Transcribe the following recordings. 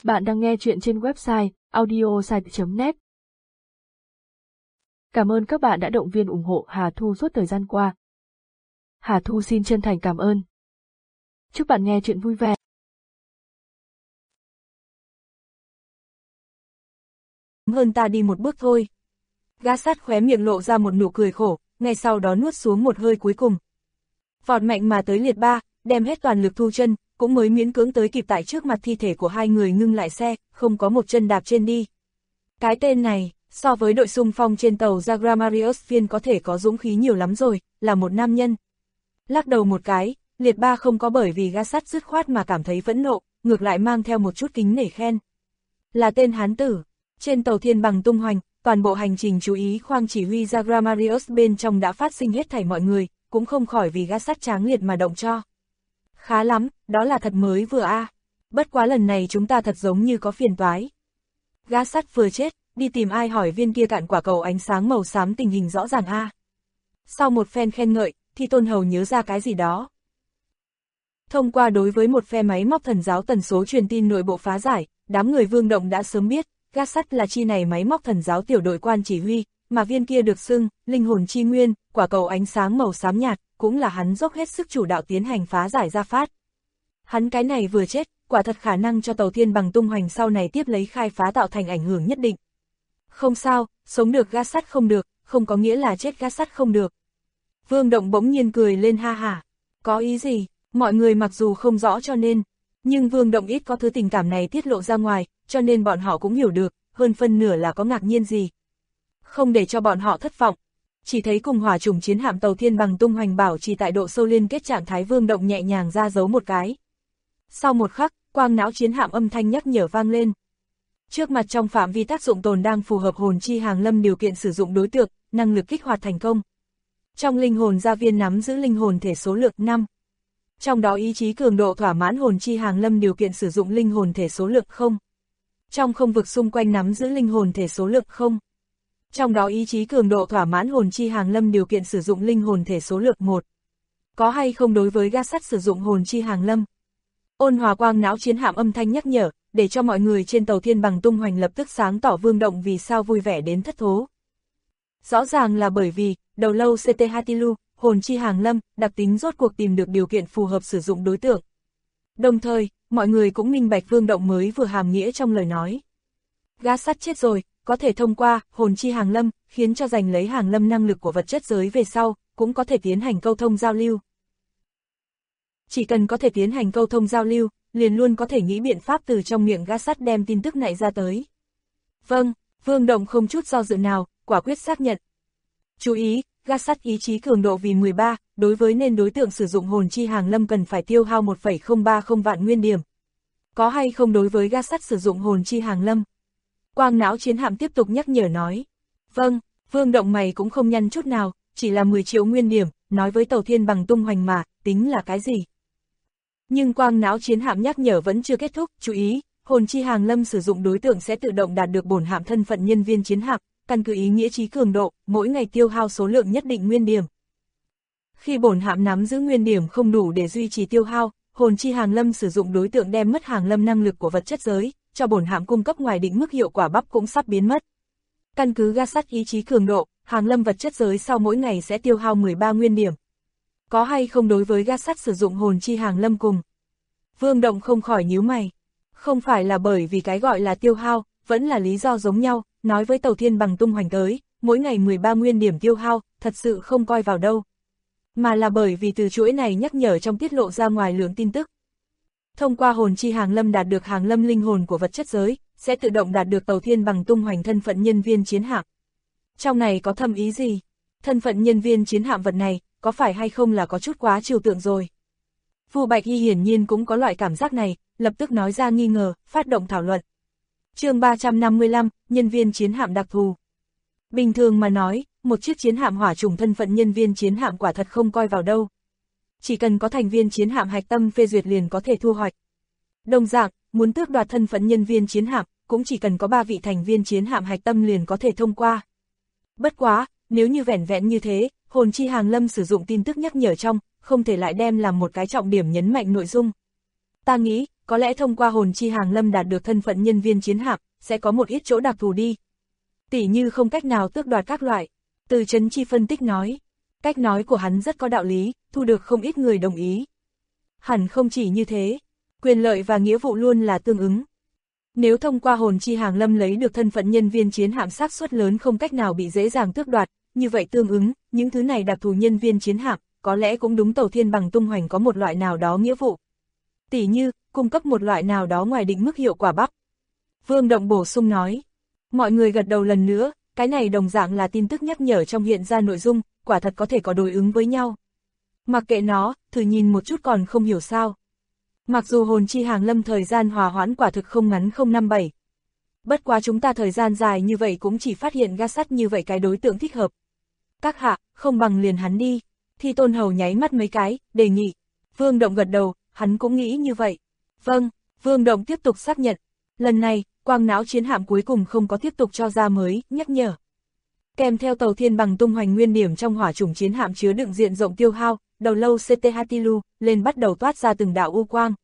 Bạn đang nghe chuyện trên website audiosite.net. Cảm ơn các bạn đã động viên ủng hộ Hà Thu suốt thời gian qua. Hà Thu xin chân thành cảm ơn. Chúc bạn nghe chuyện vui vẻ. Hơn ta đi một bước thôi. Gã sát khóe miệng lộ ra một nụ cười khổ, ngay sau đó nuốt xuống một hơi cuối cùng. Vọt mạnh mà tới liệt ba, đem hết toàn lực thu chân, cũng mới miễn cưỡng tới kịp tại trước mặt thi thể của hai người ngưng lại xe, không có một chân đạp trên đi. Cái tên này, so với đội xung phong trên tàu Zagramarius phiên có thể có dũng khí nhiều lắm rồi, là một nam nhân. Lắc đầu một cái, liệt ba không có bởi vì gã sát dứt khoát mà cảm thấy phẫn nộ, ngược lại mang theo một chút kính nể khen. Là tên hán tử. Trên tàu thiên bằng tung hoành, toàn bộ hành trình chú ý khoang chỉ huy Zagramarius bên trong đã phát sinh hết thảy mọi người, cũng không khỏi vì gã sát tráng liệt mà động cho. Khá lắm, đó là thật mới vừa a. Bất quá lần này chúng ta thật giống như có phiền toái. Gã sát vừa chết, đi tìm ai hỏi viên kia cạn quả cầu ánh sáng màu xám tình hình rõ ràng a. Sau một phen khen ngợi, thì Tôn Hầu nhớ ra cái gì đó. Thông qua đối với một phe máy móc thần giáo tần số truyền tin nội bộ phá giải, đám người Vương Động đã sớm biết, gã sắt là chi này máy móc thần giáo tiểu đội quan chỉ huy, mà viên kia được xưng, linh hồn chi nguyên, quả cầu ánh sáng màu xám nhạt, cũng là hắn dốc hết sức chủ đạo tiến hành phá giải ra phát. Hắn cái này vừa chết, quả thật khả năng cho tàu thiên bằng tung hoành sau này tiếp lấy khai phá tạo thành ảnh hưởng nhất định. Không sao, sống được gã sắt không được, không có nghĩa là chết gã sắt không được. Vương Động bỗng nhiên cười lên ha hả. Có ý gì? Mọi người mặc dù không rõ cho nên, nhưng Vương Động ít có thứ tình cảm này tiết lộ ra ngoài, cho nên bọn họ cũng hiểu được, hơn phân nửa là có ngạc nhiên gì. Không để cho bọn họ thất vọng, chỉ thấy cùng hỏa chủng chiến hạm tàu thiên bằng tung hoành bảo trì tại độ sâu liên kết trạng thái. Vương Động nhẹ nhàng ra dấu một cái. Sau một khắc, quang não chiến hạm âm thanh nhắc nhở vang lên. Trước mặt trong phạm vi tác dụng tồn đang phù hợp hồn chi hàng lâm điều kiện sử dụng đối tượng, năng lực kích hoạt thành công. Trong linh hồn gia viên nắm giữ linh hồn thể số lượng 5. Trong đó ý chí cường độ thỏa mãn hồn chi hàng lâm điều kiện sử dụng linh hồn thể số lượng 0. Trong không vực xung quanh nắm giữ linh hồn thể số lượng 0. Trong đó ý chí cường độ thỏa mãn hồn chi hàng lâm điều kiện sử dụng linh hồn thể số lượng 1. Có hay không đối với gã sắt sử dụng hồn chi hàng lâm? Ôn hòa quang não chiến hạm âm thanh nhắc nhở, để cho mọi người trên tàu thiên bằng tung hoành lập tức sáng tỏ Vương Động vì sao vui vẻ đến thất thố. Rõ ràng là bởi vì, đầu lâu CT Hatilu, hồn chi hàng lâm, đặc tính rốt cuộc tìm được điều kiện phù hợp sử dụng đối tượng. Đồng thời, mọi người cũng minh bạch Vương Động mới vừa hàm nghĩa trong lời nói. Gã sắt chết rồi, có thể thông qua hồn chi hàng lâm, khiến cho giành lấy hàng lâm năng lực của vật chất giới về sau, cũng có thể tiến hành câu thông giao lưu. Chỉ cần có thể tiến hành câu thông giao lưu, liền luôn có thể nghĩ biện pháp từ trong miệng gã sắt đem tin tức này ra tới. Vâng, Vương Động không chút do dự nào, quả quyết xác nhận. Chú ý, gã sắt ý chí cường độ vì 13, đối với nên đối tượng sử dụng hồn chi hàng lâm cần phải tiêu hao 1,030 vạn nguyên điểm. Có hay không đối với gã sắt sử dụng hồn chi hàng lâm? Quang não chiến hạm tiếp tục nhắc nhở nói. Vâng, Vương Động mày cũng không nhăn chút nào, chỉ là 10 triệu nguyên điểm, nói với tàu thiên bằng tung hoành mà, tính là cái gì? Nhưng quang não chiến hạm nhắc nhở vẫn chưa kết thúc, chú ý, hồn chi hàng lâm sử dụng đối tượng sẽ tự động đạt được bổn hạm thân phận nhân viên chiến hạm, căn cứ ý nghĩa trí cường độ, mỗi ngày tiêu hao số lượng nhất định nguyên điểm. Khi bổn hạm nắm giữ nguyên điểm không đủ để duy trì tiêu hao, hồn chi hàng lâm sử dụng đối tượng đem mất hàng lâm năng lực của vật chất giới, cho bổn hạm cung cấp ngoài định mức hiệu quả bắp cũng sắp biến mất. Căn cứ gã sắt ý chí cường độ, hàng lâm vật chất giới sau mỗi ngày sẽ tiêu hao 13 nguyên điểm. Có hay không đối với gã sắt sử dụng hồn chi hàng lâm cùng? Vương Động không khỏi nhíu mày. Không phải là bởi vì cái gọi là tiêu hao, vẫn là lý do giống nhau, nói với tàu thiên bằng tung hoành tới, mỗi ngày 13 nguyên điểm tiêu hao, thật sự không coi vào đâu. Mà là bởi vì từ chuỗi này nhắc nhở trong tiết lộ ra ngoài lượng tin tức. Thông qua hồn chi hàng lâm đạt được hàng lâm linh hồn của vật chất giới, sẽ tự động đạt được tàu thiên bằng tung hoành thân phận nhân viên chiến hạm. Trong này có thâm ý gì? Thân phận nhân viên chiến hạm vật này, có phải hay không là có chút quá trừu tượng rồi? Vu Bạch Hy hiển nhiên cũng có loại cảm giác này, lập tức nói ra nghi ngờ, phát động thảo luận. Chương 355, nhân viên chiến hạm đặc thù. Bình thường mà nói, một chiếc chiến hạm hỏa chủng thân phận nhân viên chiến hạm quả thật không coi vào đâu. Chỉ cần có thành viên chiến hạm hạch tâm phê duyệt liền có thể thu hoạch. Đồng dạng, muốn tước đoạt thân phận nhân viên chiến hạm, cũng chỉ cần có 3 vị thành viên chiến hạm hạch tâm liền có thể thông qua. Bất quá, nếu như vẻn vẹn như thế, hồn chi hàng lâm sử dụng tin tức nhắc nhở trong, không thể lại đem làm một cái trọng điểm nhấn mạnh nội dung. Ta nghĩ, có lẽ thông qua hồn chi hàng lâm đạt được thân phận nhân viên chiến hạm, sẽ có một ít chỗ đặc thù đi. Tỉ như không cách nào tước đoạt các loại. Từ Chấn Chi phân tích nói. Cách nói của hắn rất có đạo lý, thu được không ít người đồng ý. Hẳn không chỉ như thế, quyền lợi và nghĩa vụ luôn là tương ứng. Nếu thông qua hồn chi hàng lâm lấy được thân phận nhân viên chiến hạm, xác suất lớn không cách nào bị dễ dàng tước đoạt, như vậy tương ứng, những thứ này đặc thù nhân viên chiến hạm, có lẽ cũng đúng tàu thiên bằng tung hoành có một loại nào đó nghĩa vụ. Tỉ như, cung cấp một loại nào đó ngoài định mức hiệu quả bắp. Vương Động bổ sung nói. Mọi người gật đầu lần nữa, cái này đồng dạng là tin tức nhắc nhở trong hiện ra nội dung, quả thật có thể có đối ứng với nhau. Mặc kệ nó, thử nhìn một chút còn không hiểu sao. Mặc dù hồn chi hàng lâm thời gian hòa hoãn quả thực không ngắn 057. Bất quá chúng ta thời gian dài như vậy cũng chỉ phát hiện ga sắt như vậy cái đối tượng thích hợp. Các hạ, không bằng liền hắn đi. Thi Tôn Hầu nháy mắt mấy cái, đề nghị. Vương Động gật đầu, hắn cũng nghĩ như vậy. Vâng, Vương Động tiếp tục xác nhận. Lần này, quang não chiến hạm cuối cùng không có tiếp tục cho ra mới, nhắc nhở. Kèm theo tàu thiên bằng tung hoành nguyên điểm trong hỏa chủng chiến hạm chứa đựng diện rộng tiêu hao, đầu lâu CT Hatilu, lên bắt đầu toát ra từng đạo u quang.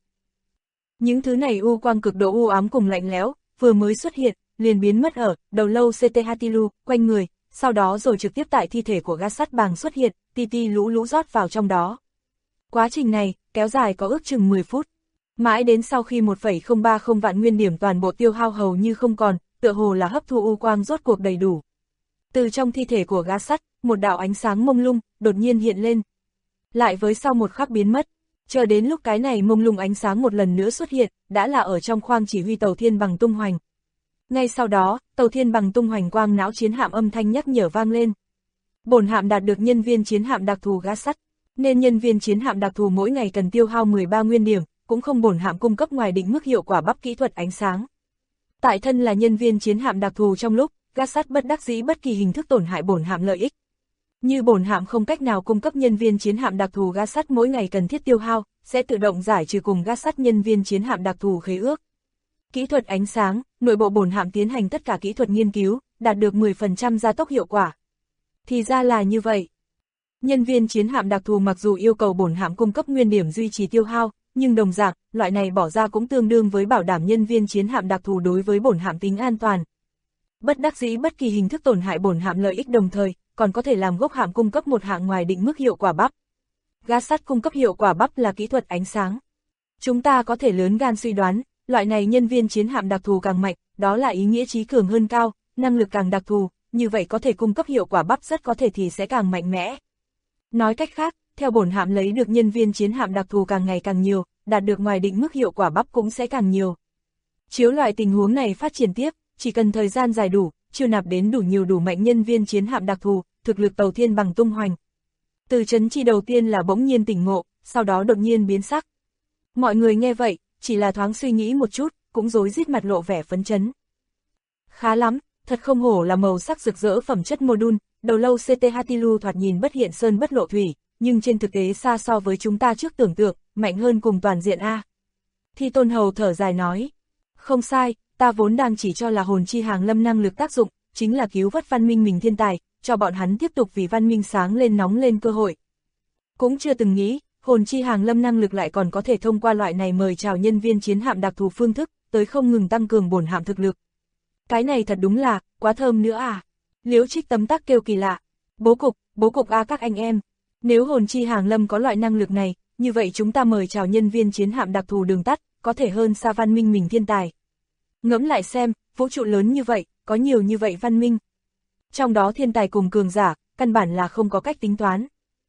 Những thứ này u quang cực độ u ám cùng lạnh lẽo, vừa mới xuất hiện, liền biến mất ở đầu lâu CT Hatilu, quanh người, sau đó rồi trực tiếp tại thi thể của ga sắt bàng xuất hiện, ti ti lũ lũ rót vào trong đó. Quá trình này, kéo dài có ước chừng 10 phút. Mãi đến sau khi 1,030 vạn nguyên điểm toàn bộ tiêu hao hầu như không còn, tựa hồ là hấp thu u quang rốt cuộc đầy đủ. Từ trong thi thể của ga sắt, một đạo ánh sáng mông lung, đột nhiên hiện lên. Lại với sau một khắc biến mất, chờ đến lúc cái này mông lung ánh sáng một lần nữa xuất hiện, đã là ở trong khoang chỉ huy tàu thiên bằng tung hoành. Ngay sau đó, tàu thiên bằng tung hoành quang não chiến hạm âm thanh nhắc nhở vang lên. Bổn hạm đạt được nhân viên chiến hạm đặc thù ga sắt, nên nhân viên chiến hạm đặc thù mỗi ngày cần tiêu hao 13 nguyên điểm, cũng không bổn hạm cung cấp ngoài định mức hiệu quả bắp kỹ thuật ánh sáng. Tại thân là nhân viên chiến hạm đặc thù trong lúc, ga sắt bất đắc dĩ bất kỳ hình thức tổn hại bổn hạm lợi ích. Như bổn hạm không cách nào cung cấp nhân viên chiến hạm đặc thù ga sắt mỗi ngày cần thiết tiêu hao, sẽ tự động giải trừ cùng ga sắt nhân viên chiến hạm đặc thù khế ước. Kỹ thuật ánh sáng, nội bộ bổn hạm tiến hành tất cả kỹ thuật nghiên cứu, đạt được 10% gia tốc hiệu quả. Thì ra là như vậy. Nhân viên chiến hạm đặc thù mặc dù yêu cầu bổn hạm cung cấp nguyên điểm duy trì tiêu hao, nhưng đồng dạng, loại này bỏ ra cũng tương đương với bảo đảm nhân viên chiến hạm đặc thù đối với bổn hạm tính an toàn. Bất đắc dĩ bất kỳ hình thức tổn hại bổn hạm lợi ích đồng thời, còn có thể làm gốc hạm cung cấp một hạng ngoài định mức hiệu quả bắp. Ga sắt cung cấp hiệu quả bắp là kỹ thuật ánh sáng. Chúng ta có thể lớn gan suy đoán, loại này nhân viên chiến hạm đặc thù càng mạnh, đó là ý nghĩa trí cường hơn cao, năng lực càng đặc thù, như vậy có thể cung cấp hiệu quả bắp rất có thể thì sẽ càng mạnh mẽ. Nói cách khác, theo bổn hạm lấy được nhân viên chiến hạm đặc thù càng ngày càng nhiều, đạt được ngoài định mức hiệu quả bắp cũng sẽ càng nhiều. Chiếu loại tình huống này phát triển tiếp, chỉ cần thời gian dài đủ, chiêu nạp đến đủ nhiều đủ mạnh nhân viên chiến hạm đặc thù, thực lực tàu thiên bằng tung hoành. Từ Chấn Chi đầu tiên là bỗng nhiên tỉnh ngộ, sau đó đột nhiên biến sắc. Mọi người nghe vậy, chỉ là thoáng suy nghĩ một chút, cũng rối rít mặt lộ vẻ phấn chấn. Khá lắm, thật không hổ là màu sắc rực rỡ phẩm chất module, đầu lâu CT Hatilu thoạt nhìn bất hiện sơn bất lộ thủy, nhưng trên thực tế xa so với chúng ta trước tưởng tượng, mạnh hơn cùng toàn diện A. Thi Tôn Hầu thở dài nói. Không sai, ta vốn đang chỉ cho là hồn chi hàng lâm năng lực tác dụng, chính là cứu vớt văn minh mình thiên tài, cho bọn hắn tiếp tục vì văn minh sáng lên nóng lên cơ hội. Cũng chưa từng nghĩ, hồn chi hàng lâm năng lực lại còn có thể thông qua loại này mời chào nhân viên chiến hạm đặc thù phương thức, tới không ngừng tăng cường bổn hạm thực lực. Cái này thật đúng là, quá thơm nữa à. Liễu Trích tấm tắc kêu kỳ lạ. Bố cục a các anh em. Nếu hồn chi hàng lâm có loại năng lực này, như vậy chúng ta mời chào nhân viên chiến hạm đặc thù đường tắt, có thể hơn xa văn minh mình thiên tài. Ngẫm lại xem, vũ trụ lớn như vậy, có nhiều như vậy văn minh. Trong đó thiên tài cùng cường giả, căn bản là không có cách tính toán.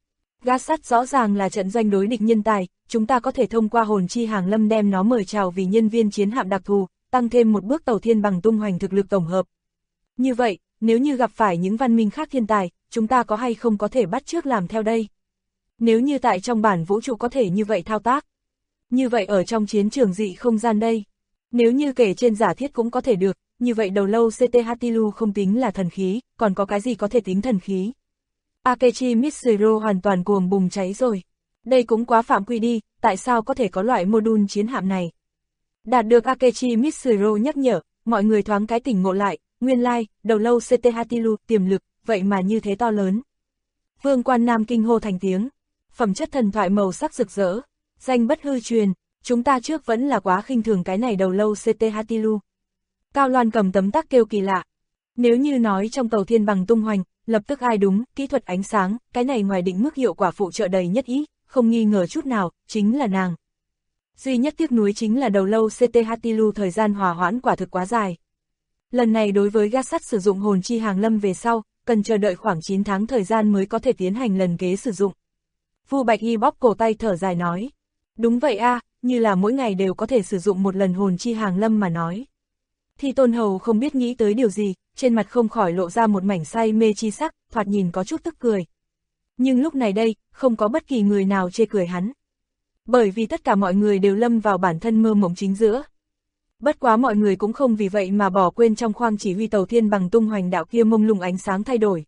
Ga sắt rõ ràng là trận doanh đối địch nhân tài, chúng ta có thể thông qua hồn chi hàng lâm đem nó mời chào vì nhân viên chiến hạm đặc thù, tăng thêm một bước tàu thiên bằng tung hoành thực lực tổng hợp. Như vậy, nếu như gặp phải những văn minh khác thiên tài, chúng ta có hay không có thể bắt chước làm theo đây? Nếu như tại trong bản vũ trụ có thể như vậy thao tác, như vậy ở trong chiến trường dị không gian đây, nếu như kể trên giả thiết cũng có thể được, như vậy đầu lâu CT Hatilu không tính là thần khí, còn có cái gì có thể tính thần khí? Akechi Mitsuru hoàn toàn cuồng bùng cháy rồi. Đây cũng quá phạm quy đi, tại sao có thể có loại module chiến hạm này? Đạt được Akechi Mitsuru nhắc nhở, mọi người thoáng cái tỉnh ngộ lại, nguyên lai, đầu lâu CT Hatilu, tiềm lực, vậy mà như thế to lớn. Vương Quan Nam kinh hô thành tiếng, phẩm chất thần thoại màu sắc rực rỡ, danh bất hư truyền, chúng ta trước vẫn là quá khinh thường cái này đầu lâu CT Hatilu. Cao Loan cầm tấm tắc kêu kỳ lạ. Nếu như nói trong tàu thiên bằng tung hoành, lập tức ai đúng, kỹ thuật ánh sáng, cái này ngoài định mức hiệu quả phụ trợ đầy nhất ý, không nghi ngờ chút nào, chính là nàng. Duy nhất tiếc nuối chính là đầu lâu CT Hatilu thời gian hòa hoãn quả thực quá dài. Lần này đối với gác sắt sử dụng hồn chi hàng lâm về sau, cần chờ đợi khoảng 9 tháng thời gian mới có thể tiến hành lần kế sử dụng. Vu Bạch Y bóp cổ tay thở dài nói. Đúng vậy a, như là mỗi ngày đều có thể sử dụng một lần hồn chi hàng lâm mà nói. Thì Tôn Hầu không biết nghĩ tới điều gì, trên mặt không khỏi lộ ra một mảnh say mê chi sắc, thoạt nhìn có chút tức cười. Nhưng lúc này đây, không có bất kỳ người nào chê cười hắn. Bởi vì tất cả mọi người đều lâm vào bản thân mơ mộng chính giữa. Bất quá mọi người cũng không vì vậy mà bỏ quên trong khoang chỉ huy tàu thiên bằng tung hoành đạo kia mông lung ánh sáng thay đổi.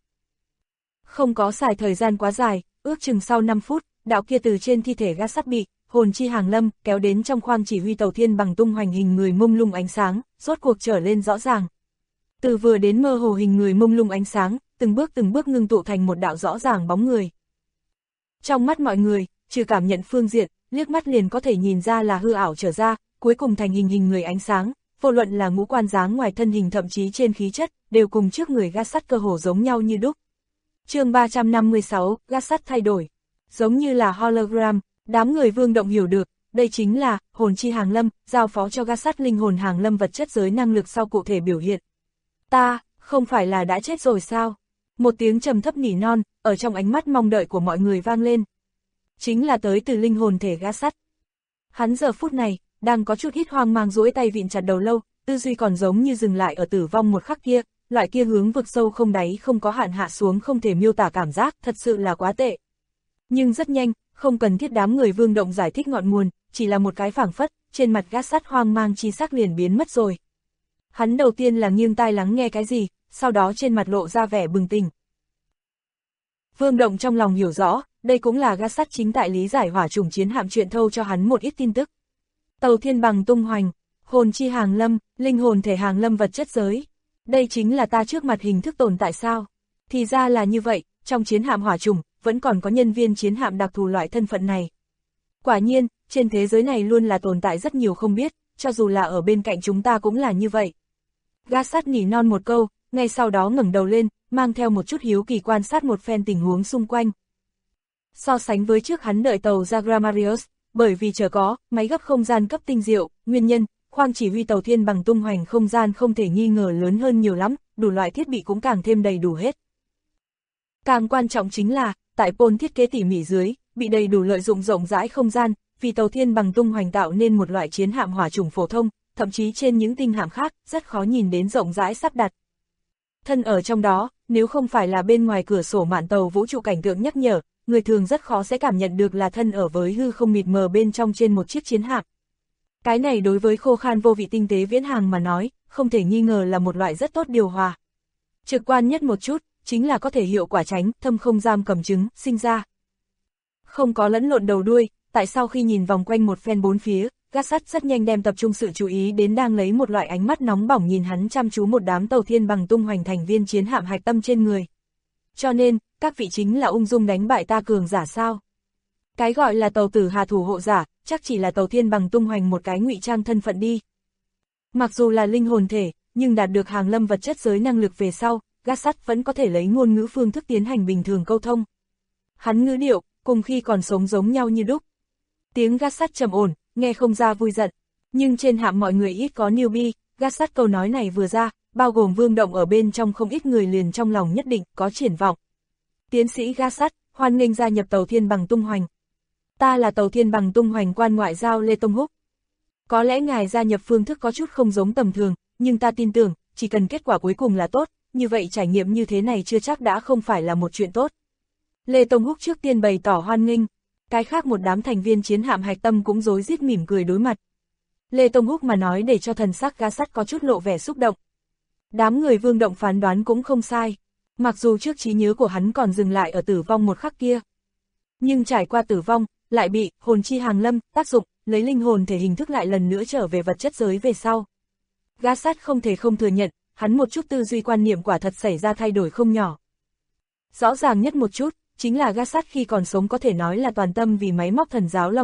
Không có xài thời gian quá dài, ước chừng sau 5 phút, đạo kia từ trên thi thể gác sắt bị hồn chi hàng lâm kéo đến trong khoang chỉ huy tàu thiên bằng tung hoành hình người mông lung ánh sáng, rốt cuộc trở lên rõ ràng. Từ vừa đến mơ hồ hình người mông lung ánh sáng, từng bước ngưng tụ thành một đạo rõ ràng bóng người. Trong mắt mọi người, trừ cảm nhận phương diện, liếc mắt liền có thể nhìn ra là hư ảo trở ra, cuối cùng thành hình người ánh sáng, vô luận là ngũ quan dáng ngoài thân hình thậm chí trên khí chất, đều cùng trước người gác sắt cơ hồ giống nhau như đúc. Chương 356, gác sắt thay đổi. Giống như là hologram, đám người Vương Động hiểu được, đây chính là hồn chi hàng lâm, giao phó cho gác sắt linh hồn hàng lâm vật chất giới năng lực sau cụ thể biểu hiện. Ta, không phải là đã chết rồi sao? Một tiếng trầm thấp nỉ non, ở trong ánh mắt mong đợi của mọi người vang lên. Chính là tới từ linh hồn thể gác sắt. Hắn giờ phút này, đang có chút ít hoang mang duỗi tay vịn chặt đầu lâu, tư duy còn giống như dừng lại ở tử vong một khắc kia, loại kia hướng vực sâu không đáy không có hạn hạ xuống không thể miêu tả cảm giác, thật sự là quá tệ. Nhưng rất nhanh, không cần thiết đám người Vương Động giải thích ngọn nguồn, chỉ là một cái phảng phất, trên mặt gác sắt hoang mang chi sắc liền biến mất rồi. Hắn đầu tiên là nghiêng tai lắng nghe cái gì, sau đó trên mặt lộ ra vẻ bừng tỉnh. Vương Động trong lòng hiểu rõ, đây cũng là gác sắt chính tại lý giải hỏa chủng chiến hạm chuyện thâu cho hắn một ít tin tức. Tàu thiên bằng tung hoành, hồn chi hàng lâm, linh hồn thể hàng lâm vật chất giới. Đây chính là ta trước mặt hình thức tồn tại sao? Thì ra là như vậy, trong chiến hạm hỏa chủng, vẫn còn có nhân viên chiến hạm đặc thù loại thân phận này. Quả nhiên, trên thế giới này luôn là tồn tại rất nhiều không biết, cho dù là ở bên cạnh chúng ta cũng là như vậy. Gác sắt nỉ non một câu, ngay sau đó ngẩng đầu lên, mang theo một chút hiếu kỳ quan sát một phen tình huống xung quanh. So sánh với trước hắn đợi tàu Zagramarius, bởi vì chờ có máy gấp không gian cấp tinh diệu, nguyên nhân, khoang chỉ huy tàu thiên bằng tung hoành không gian không thể nghi ngờ lớn hơn nhiều lắm, đủ loại thiết bị cũng càng thêm đầy đủ hết. Càng quan trọng chính là, tại pôn thiết kế tỉ mỉ dưới, bị đầy đủ lợi dụng rộng rãi không gian, vì tàu thiên bằng tung hoành tạo nên một loại chiến hạm hỏa chủng phổ thông, thậm chí trên những tinh hạm khác, rất khó nhìn đến rộng rãi sắp đặt. Thân ở trong đó, nếu không phải là bên ngoài cửa sổ mạn tàu vũ trụ cảnh tượng nhắc nhở, người thường rất khó sẽ cảm nhận được là thân ở với hư không mịt mờ bên trong trên một chiếc chiến hạm. Cái này đối với khô khan vô vị tinh tế viễn hàng mà nói, không thể nghi ngờ là một loại rất tốt điều hòa. Trực quan nhất một chút, chính là có thể hiệu quả tránh, thâm không giam cầm chứng, sinh ra. Không có lẫn lộn đầu đuôi, tại sao khi nhìn vòng quanh một phen bốn phía, gác sắt rất nhanh đem tập trung sự chú ý đến đang lấy một loại ánh mắt nóng bỏng nhìn hắn chăm chú một đám tàu thiên bằng tung hoành thành viên chiến hạm hạch tâm trên người. Cho nên, các vị chính là ung dung đánh bại ta cường giả sao? Cái gọi là tàu tử hà thủ hộ giả, chắc chỉ là tàu thiên bằng tung hoành một cái ngụy trang thân phận đi. Mặc dù là linh hồn thể, nhưng đạt được hàng lâm vật chất giới năng lực về sau, gác sắt vẫn có thể lấy ngôn ngữ phương thức tiến hành bình thường câu thông. Hắn ngữ điệu, cùng khi còn sống giống nhau như đúc. Tiếng gác sắt trầm ổn, nghe không ra vui giận. Nhưng trên hạm mọi người ít có newbie, gác sắt câu nói này vừa ra, bao gồm Vương Động ở bên trong không ít người liền trong lòng nhất định có triển vọng. Tiến sĩ gác sắt, hoan nghênh gia nhập tàu thiên bằng tung hoành. Ta là tàu thiên bằng tung hoành quan ngoại giao Lê Tông Húc. Có lẽ ngài gia nhập phương thức có chút không giống tầm thường, nhưng ta tin tưởng, chỉ cần kết quả cuối cùng là tốt, như vậy trải nghiệm như thế này chưa chắc đã không phải là một chuyện tốt. Lê Tông Húc trước tiên bày tỏ hoan nghênh, cái khác một đám thành viên chiến hạm hạch tâm cũng rối rít mỉm cười đối mặt. Lê Tông Húc mà nói để cho thần sắc gác sắt có chút lộ vẻ xúc động. Đám người Vương Động phán đoán cũng không sai, mặc dù trước trí nhớ của hắn còn dừng lại ở tử vong một khắc kia. Nhưng trải qua tử vong, lại bị hồn chi hàng lâm tác dụng, lấy linh hồn thể hình thức lại lần nữa trở về vật chất giới về sau. Gác sắt không thể không thừa nhận, hắn một chút tư duy quan niệm quả thật xảy ra thay đổi không nhỏ. Rõ ràng nhất một chút, chính là gác sắt khi còn sống có thể nói là toàn tâm vì máy móc thần giáo lo nghĩ,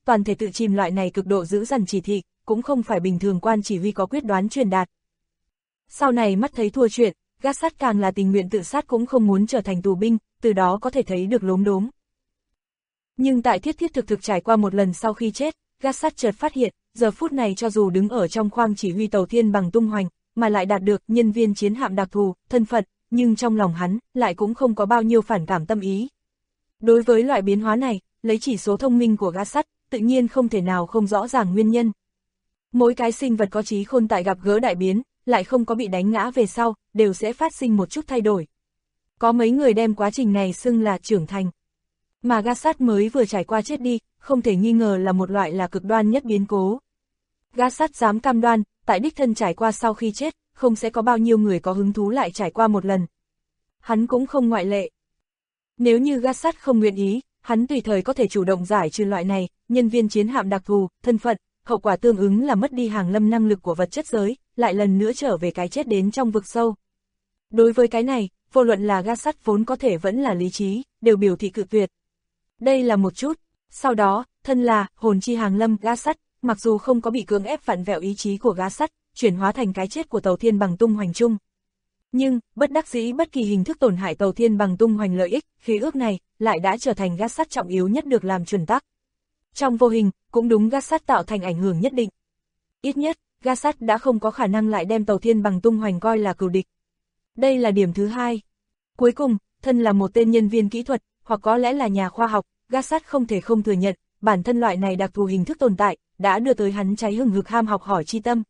toàn thể tự chìm loại này cực độ giữ dằn chỉ thị, cũng không phải bình thường quan chỉ huy có quyết đoán truyền đạt. Sau này mắt thấy thua chuyện, gác sắt càng là tình nguyện tự sát cũng không muốn trở thành tù binh, từ đó có thể thấy được lốm đốm. Nhưng tại thiết thiết thực trải qua một lần sau khi chết, gác sắt chợt phát hiện, giờ phút này cho dù đứng ở trong khoang chỉ huy tàu Thiên Bằng tung hoành, mà lại đạt được nhân viên chiến hạm đặc thù, thân phận, nhưng trong lòng hắn, lại cũng không có bao nhiêu phản cảm tâm ý. Đối với loại biến hóa này, lấy chỉ số thông minh của gác sắt, tự nhiên không thể nào không rõ ràng nguyên nhân. Mỗi cái sinh vật có trí khôn tại gặp gỡ đại biến, lại không có bị đánh ngã về sau, đều sẽ phát sinh một chút thay đổi. Có mấy người đem quá trình này xưng là trưởng thành. Mà gác sắt mới vừa trải qua chết đi, không thể nghi ngờ là một loại là cực đoan nhất biến cố. Gác sắt dám cam đoan, tại đích thân trải qua sau khi chết, không sẽ có bao nhiêu người có hứng thú lại trải qua một lần. Hắn cũng không ngoại lệ. Nếu như gác sắt không nguyện ý, hắn tùy thời có thể chủ động giải trừ loại này, nhân viên chiến hạm đặc thù, thân phận, hậu quả tương ứng là mất đi hàng lâm năng lực của vật chất giới, lại lần nữa trở về cái chết đến trong vực sâu. Đối với cái này, vô luận là gác sắt vốn có thể vẫn là lý trí, đều biểu thị cự tuyệt. Đây là một chút, sau đó, thân là hồn chi hàng lâm gác sắt, mặc dù không có bị cưỡng ép vặn vẹo ý chí của gác sắt, chuyển hóa thành cái chết của tàu Thiên Bằng tung hoành chung. Nhưng, bất đắc dĩ bất kỳ hình thức tổn hại tàu Thiên Bằng tung hoành lợi ích, khí ước này, lại đã trở thành gác sắt trọng yếu nhất được làm chuẩn tắc. Trong vô hình, cũng đúng gác sắt tạo thành ảnh hưởng nhất định. Ít nhất, gác sắt đã không có khả năng lại đem tàu Thiên Bằng tung hoành coi là cừu địch. Đây là điểm thứ hai. Cuối cùng, thân là một tên nhân viên kỹ thuật, hoặc có lẽ là nhà khoa học, gác sắt không thể không thừa nhận, bản thân loại này đặc thù hình thức tồn tại, đã đưa tới hắn cháy hừng hực ham học hỏi chi tâm.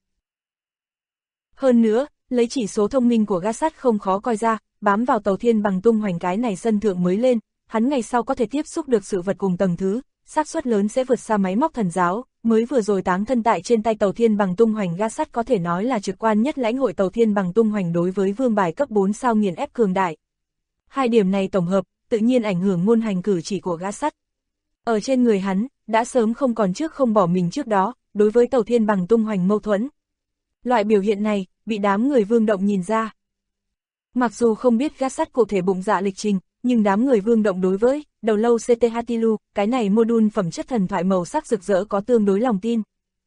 Hơn nữa, lấy chỉ số thông minh của gác sắt không khó coi ra, bám vào tàu Thiên Bằng tung hoành cái này sân thượng mới lên, hắn ngày sau có thể tiếp xúc được sự vật cùng tầng thứ, xác suất lớn sẽ vượt xa máy móc thần giáo, mới vừa rồi táng thân tại trên tay tàu Thiên Bằng tung hoành gác sắt có thể nói là trực quan nhất lãnh hội tàu Thiên Bằng tung hoành đối với vương bài cấp 4 sao nghiền ép cường đại. Hai điểm này tổng hợp, tự nhiên ảnh hưởng ngôn hành cử chỉ của gác sắt. Ở trên người hắn, đã sớm không còn trước không bỏ mình trước đó, đối với tàu Thiên Bằng tung hoành mâu thuẫn. Loại biểu hiện này, bị đám người Vương Động nhìn ra. Mặc dù không biết gác sắt cụ thể bụng dạ lịch trình, nhưng đám người Vương Động đối với đầu lâu CT Hatilu, cái này module phẩm chất thần thoại màu sắc rực rỡ có tương đối lòng tin.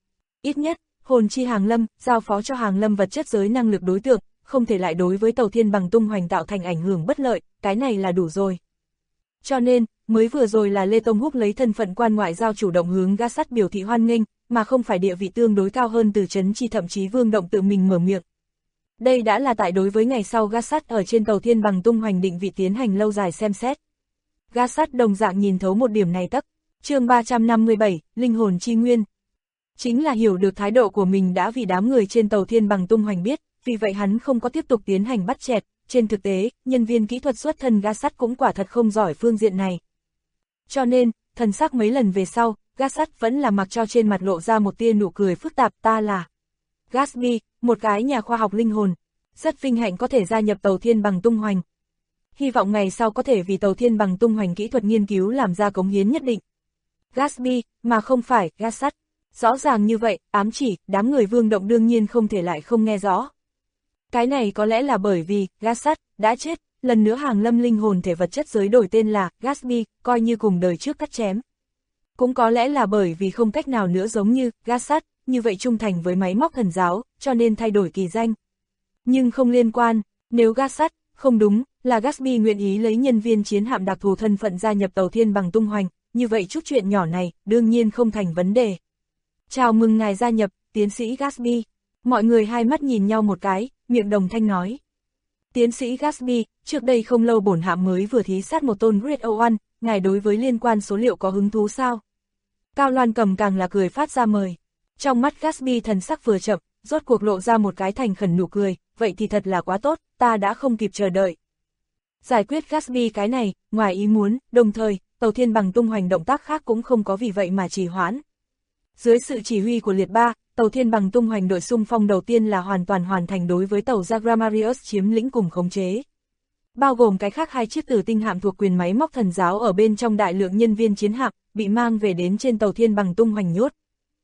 Ít nhất, hồn chi hàng lâm, giao phó cho hàng lâm vật chất giới năng lực đối tượng, không thể lại đối với tàu Thiên Bằng tung hoành tạo thành ảnh hưởng bất lợi, cái này là đủ rồi. Cho nên, mới vừa rồi là Lê Tông Húc lấy thân phận quan ngoại giao chủ động hướng gác sắt biểu thị hoan nghênh, mà không phải địa vị tương đối cao hơn từ Trấn Chi thậm chí Vương Động tự mình mở miệng. Đây đã là tại đối với ngày sau gác sắt ở trên tàu Thiên Bằng tung hoành định vị tiến hành lâu dài xem xét. Gác sắt đồng dạng nhìn thấu một điểm này tắc. Chương 357, Linh hồn chi nguyên. Chính là hiểu được thái độ của mình đã vì đám người trên tàu Thiên Bằng tung hoành biết, vì vậy hắn không có tiếp tục tiến hành bắt chẹt. Trên thực tế, nhân viên kỹ thuật xuất thân gác sắt cũng quả thật không giỏi phương diện này. Cho nên, thần sắc mấy lần về sau, gác sắt vẫn là mặc cho trên mặt lộ ra một tia nụ cười phức tạp. Ta là Gatsby, một cái nhà khoa học linh hồn, rất vinh hạnh có thể gia nhập tàu Thiên Bằng tung hoành. Hy vọng ngày sau có thể vì tàu Thiên Bằng tung hoành kỹ thuật nghiên cứu làm ra cống hiến nhất định. Gatsby, mà không phải gác sắt. Rõ ràng như vậy, ám chỉ, đám người Vương Động đương nhiên không thể lại không nghe rõ. Cái này có lẽ là bởi vì, gác sắt, đã chết, lần nữa hàng lâm linh hồn thể vật chất giới đổi tên là Gatsby, coi như cùng đời trước cắt chém. Cũng có lẽ là bởi vì không cách nào nữa giống như, gác sắt, như vậy trung thành với máy móc thần giáo, cho nên thay đổi kỳ danh. Nhưng không liên quan, nếu gác sắt, không đúng, là Gatsby nguyện ý lấy nhân viên chiến hạm đặc thù thân phận gia nhập tàu Thiên Bằng tung hoành, như vậy chút chuyện nhỏ này, đương nhiên không thành vấn đề. Chào mừng ngài gia nhập, tiến sĩ Gatsby. Mọi người hai mắt nhìn nhau một cái, miệng đồng thanh nói. Tiến sĩ Gatsby, trước đây không lâu bổn hạm mới vừa thí sát một tôn Great O1, ngài đối với liên quan số liệu có hứng thú sao? Cao Loan Cầm càng là cười phát ra mời. Trong mắt Gatsby thần sắc vừa chậm, rốt cuộc lộ ra một cái thành khẩn nụ cười, vậy thì thật là quá tốt, ta đã không kịp chờ đợi. Giải quyết Gatsby cái này, ngoài ý muốn, đồng thời, tàu Thiên Bằng tung hoành động tác khác cũng không có vì vậy mà trì hoãn. Dưới sự chỉ huy của Liệt Ba, tàu Thiên Bằng tung hoành đội xung phong đầu tiên là hoàn toàn hoàn thành đối với tàu Zagramarius chiếm lĩnh cùng khống chế. Bao gồm cái khác hai chiếc tử tinh hạm thuộc quyền máy móc thần giáo ở bên trong đại lượng nhân viên chiến hạm, bị mang về đến trên tàu Thiên Bằng tung hoành nhốt.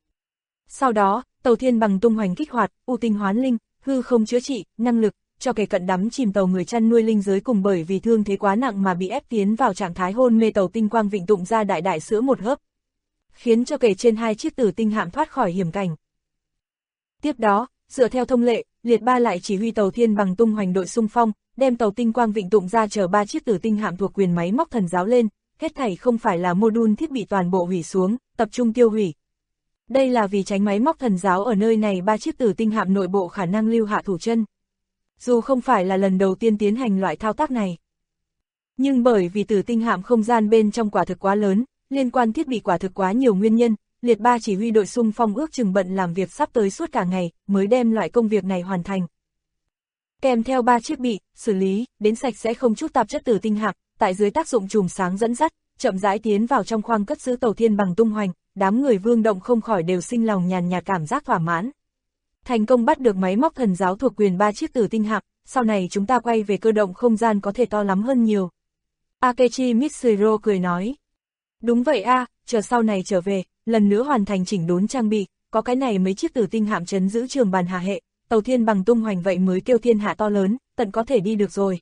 Sau đó, tàu Thiên Bằng tung hoành kích hoạt, u tinh hoán linh, hư không chữa trị, năng lực, cho kẻ cận đắm chìm tàu người chăn nuôi linh giới cùng bởi vì thương thế quá nặng mà bị ép tiến vào trạng thái hôn mê tàu tinh quang vịnh tụng ra đại đại sữa một hớp. khiến cho kể trên 2 chiếc tử tinh hạm thoát khỏi hiểm cảnh. Tiếp đó, dựa theo thông lệ, Liệt Ba lại chỉ huy tàu Thiên Bằng tung hoành đội xung phong, đem tàu Tinh Quang Vịnh Tụng ra chở 3 chiếc tử tinh hạm thuộc quyền máy móc thần giáo lên, hết thảy không phải là mô-đun thiết bị toàn bộ hủy xuống, tập trung tiêu hủy. Đây là vì tránh máy móc thần giáo ở nơi này 3 chiếc tử tinh hạm nội bộ khả năng lưu hạ thủ chân. Dù không phải là lần đầu tiên tiến hành loại thao tác này, nhưng bởi vì tử tinh hạm không gian bên trong quả thực quá lớn, liên quan thiết bị quả thực quá nhiều nguyên nhân, Liệt Ba chỉ huy đội xung phong ước chừng bận làm việc sắp tới suốt cả ngày, mới đem loại công việc này hoàn thành. Kèm theo 3 chiếc bị xử lý, đến sạch sẽ không chút tạp chất tử tinh hạm, tại dưới tác dụng chùm sáng dẫn dắt, chậm rãi tiến vào trong khoang cất giữ tàu Thiên Bằng tung hoành, đám người Vương Động không khỏi đều sinh lòng nhàn nhạt cảm giác thỏa mãn. Thành công bắt được máy móc thần giáo thuộc quyền 3 chiếc tử tinh hạm, sau này chúng ta quay về cơ động không gian có thể to lắm hơn nhiều. Akechi Mitsuhiro cười nói. Đúng vậy a, chờ sau này trở về, lần nữa hoàn thành chỉnh đốn trang bị, có cái này mấy chiếc tử tinh hạm trấn giữ trường bàn hạ hệ, tàu Thiên Bằng tung hoành vậy mới kêu thiên hạ to lớn, tận có thể đi được rồi.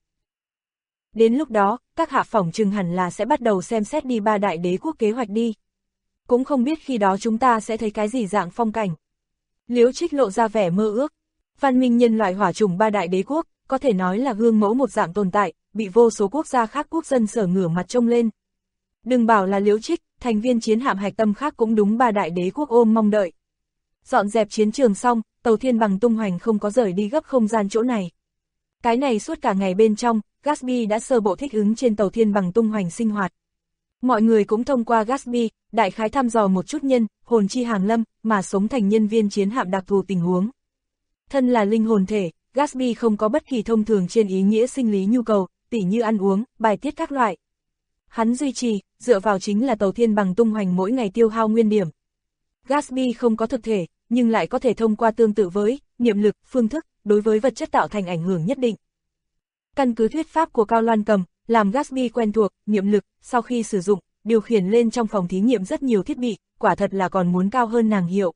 Đến lúc đó, các hạ phỏng chừng hẳn là sẽ bắt đầu xem xét đi 3 đại đế quốc kế hoạch đi. Cũng không biết khi đó chúng ta sẽ thấy cái gì dạng phong cảnh. Liễu Trích lộ ra vẻ mơ ước. Văn minh nhân loại hỏa chủng 3 đại đế quốc, có thể nói là gương mẫu một dạng tồn tại, bị vô số quốc gia khác quốc dân sở ngửa mặt trông lên. Đừng bảo là Liễu Trích, thành viên chiến hạm hạch tâm khác cũng đúng 3 đại đế quốc ôm mong đợi. Dọn dẹp chiến trường xong, tàu Thiên Bằng tung hoành không có rời đi gấp không gian chỗ này. Cái này suốt cả ngày bên trong, Gatsby đã sơ bộ thích ứng trên tàu Thiên Bằng tung hoành sinh hoạt. Mọi người cũng thông qua Gatsby, đại khái thăm dò một chút hồn chi hàn lâm, mà sống thành nhân viên chiến hạm đặc thù tình huống. Thân là linh hồn thể, Gatsby không có bất kỳ thông thường trên ý nghĩa sinh lý nhu cầu, tỉ như ăn uống, bài tiết các loại. Hắn duy trì, dựa vào chính là tàu Thiên Bằng tung hoành mỗi ngày tiêu hao nguyên điểm. Gatsby không có thực thể, nhưng lại có thể thông qua tương tự với niệm lực, phương thức, đối với vật chất tạo thành ảnh hưởng nhất định. Căn cứ thuyết pháp của Cao Loan Cầm, làm Gatsby quen thuộc, niệm lực, sau khi sử dụng, điều khiển lên trong phòng thí nghiệm rất nhiều thiết bị, quả thật là còn muốn cao hơn nàng hiệu.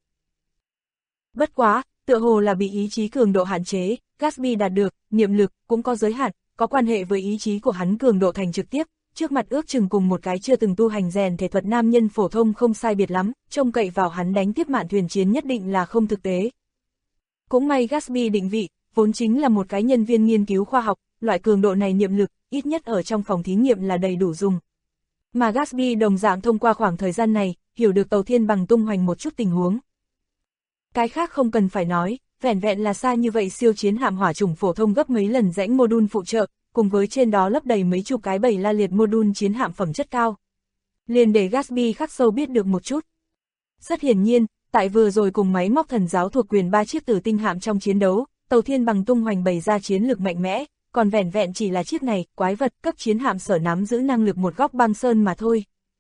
Bất quá, tựa hồ là bị ý chí cường độ hạn chế, Gatsby đạt được, niệm lực, cũng có giới hạn, có quan hệ với ý chí của hắn cường độ thành trực tiếp, trước mặt ước chừng cùng một cái chưa từng tu hành rèn thể thuật nam nhân phổ thông không sai biệt lắm, trông cậy vào hắn đánh tiếp mạn thuyền chiến nhất định là không thực tế. Cũng may Gatsby định vị, vốn chính là một cái nhân viên nghiên cứu khoa học, loại cường độ này niệm lực, ít nhất ở trong phòng thí nghiệm là đầy đủ dùng. Mà Gatsby đồng dạng thông qua khoảng thời gian này, hiểu được tàu Thiên Bằng tung hoành một chút tình huống. Cái khác không cần phải nói, vẻn vẹn là xa như vậy siêu chiến hạm hỏa chủng phổ thông gấp mấy lần rãnh mô-đun phụ trợ, cùng với trên đó lấp đầy mấy chục cái bầy la liệt mô-đun chiến hạm phẩm chất cao. Liền để Gatsby khắc sâu biết được một chút. Rất hiển nhiên, tại vừa rồi cùng máy móc thần giáo thuộc quyền 3 chiếc tử tinh hạm trong chiến đấu, tàu Thiên Bằng tung hoành bày ra chiến lực mạnh mẽ, còn vẻn vẹn chỉ là chiếc này, quái vật cấp chiến hạm sở nắm giữ năng lực một góc băng sơn mà thôi.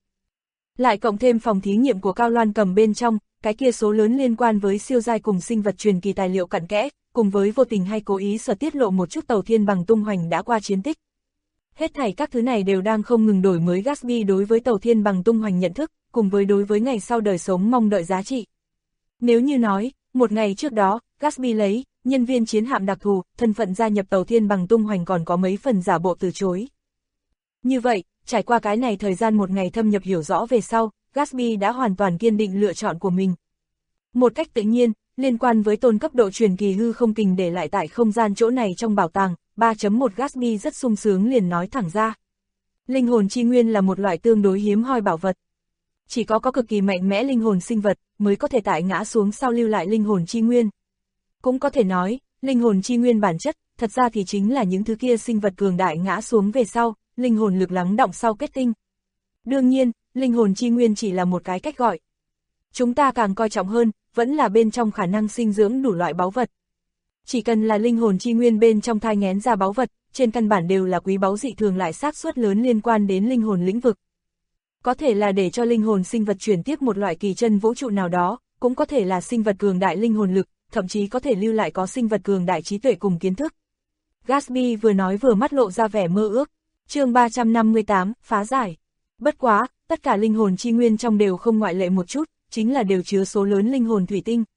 Lại cộng thêm phòng thí nghiệm của Cao Loan Cầm bên trong, cái kia số lớn liên quan với siêu giai cùng sinh vật truyền kỳ tài liệu cặn kẽ, cùng với vô tình hay cố ý sở tiết lộ một chút tàu Thiên Bằng tung hoành đã qua chiến tích. Hết thảy các thứ này đều đang không ngừng đổi mới Gatsby đối với tàu Thiên Bằng tung hoành nhận thức, cùng với đối với ngày sau đời sống mong đợi giá trị. Nếu như nói, một ngày trước đó, Gatsby lấy nhân viên chiến hạm đặc thù, thân phận gia nhập tàu Thiên Bằng tung hoành còn có mấy phần giả bộ từ chối. Như vậy, trải qua cái này thời gian một ngày thâm nhập hiểu rõ về sau, Gatsby đã hoàn toàn kiên định lựa chọn của mình. Một cách tự nhiên, liên quan với tôn cấp độ truyền kỳ hư không kình để lại tại không gian chỗ này trong bảo tàng, 3.1 Gatsby rất sung sướng liền nói thẳng ra. Linh hồn chi nguyên là một loại tương đối hiếm hoi bảo vật. Chỉ có cực kỳ mạnh mẽ linh hồn sinh vật mới có thể tại ngã xuống sau lưu lại linh hồn chi nguyên. Cũng có thể nói, linh hồn chi nguyên bản chất, thật ra thì chính là những thứ kia sinh vật cường đại ngã xuống về sau, linh hồn lực lắng đọng sau kết tinh. Đương nhiên, linh hồn chi nguyên chỉ là một cái cách gọi. Chúng ta càng coi trọng hơn, vẫn là bên trong khả năng sinh dưỡng đủ loại báu vật. Chỉ cần là linh hồn chi nguyên bên trong thai nghén ra báu vật, trên căn bản đều là quý báu dị thường lại xác suất lớn liên quan đến linh hồn lĩnh vực. Có thể là để cho linh hồn sinh vật chuyển tiếp một loại kỳ chân vũ trụ nào đó, cũng có thể là sinh vật cường đại linh hồn lực, thậm chí có thể lưu lại có sinh vật cường đại trí tuệ cùng kiến thức. Gatsby vừa nói vừa mắt lộ ra vẻ mơ ước. Chương 358, phá giải. Bất quá, tất cả linh hồn chi nguyên trong đều không ngoại lệ một chút, chính là đều chứa số lớn linh hồn thủy tinh.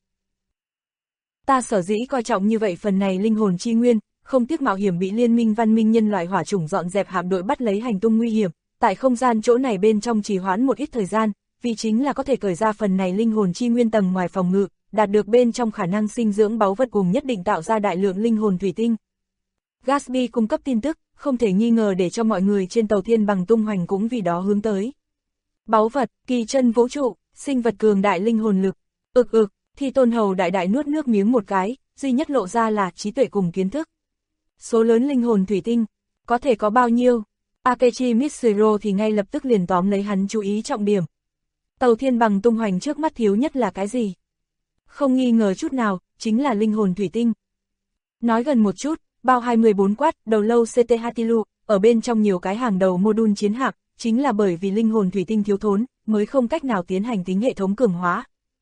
Ta sở dĩ coi trọng như vậy phần này linh hồn chi nguyên, không tiếc mạo hiểm bị liên minh văn minh nhân loại hỏa chủng dọn dẹp hạm đội bắt lấy hành tung nguy hiểm, tại không gian chỗ này bên trong trì hoãn một ít thời gian, vì chính là có thể cởi ra phần này linh hồn chi nguyên tầng ngoài phòng ngự, đạt được bên trong khả năng sinh dưỡng báu vật cùng nhất định tạo ra đại lượng linh hồn thủy tinh. Gatsby cung cấp tin tức, không thể nghi ngờ để cho mọi người trên tàu Thiên Bằng tung hoành cũng vì đó hướng tới. Báu vật, kỳ chân vũ trụ, sinh vật cường đại linh hồn lực. Thi Tôn Hầu đại đại nuốt nước miếng một cái, duy nhất lộ ra là trí tuệ cùng kiến thức. Số lớn linh hồn thủy tinh, có thể có bao nhiêu? Akechi Mitsuru thì ngay lập tức liền tóm lấy hắn chú ý trọng điểm. Tàu Thiên Bằng tung hoành trước mắt thiếu nhất là cái gì? Không nghi ngờ chút nào, chính là linh hồn thủy tinh. Nói gần một chút, bao 24 quát, đầu lâu CT Hatilu, ở bên trong nhiều cái hàng đầu module chiến hạm, chính là bởi vì linh hồn thủy tinh thiếu thốn, mới không cách nào tiến hành tính hệ thống cường hóa.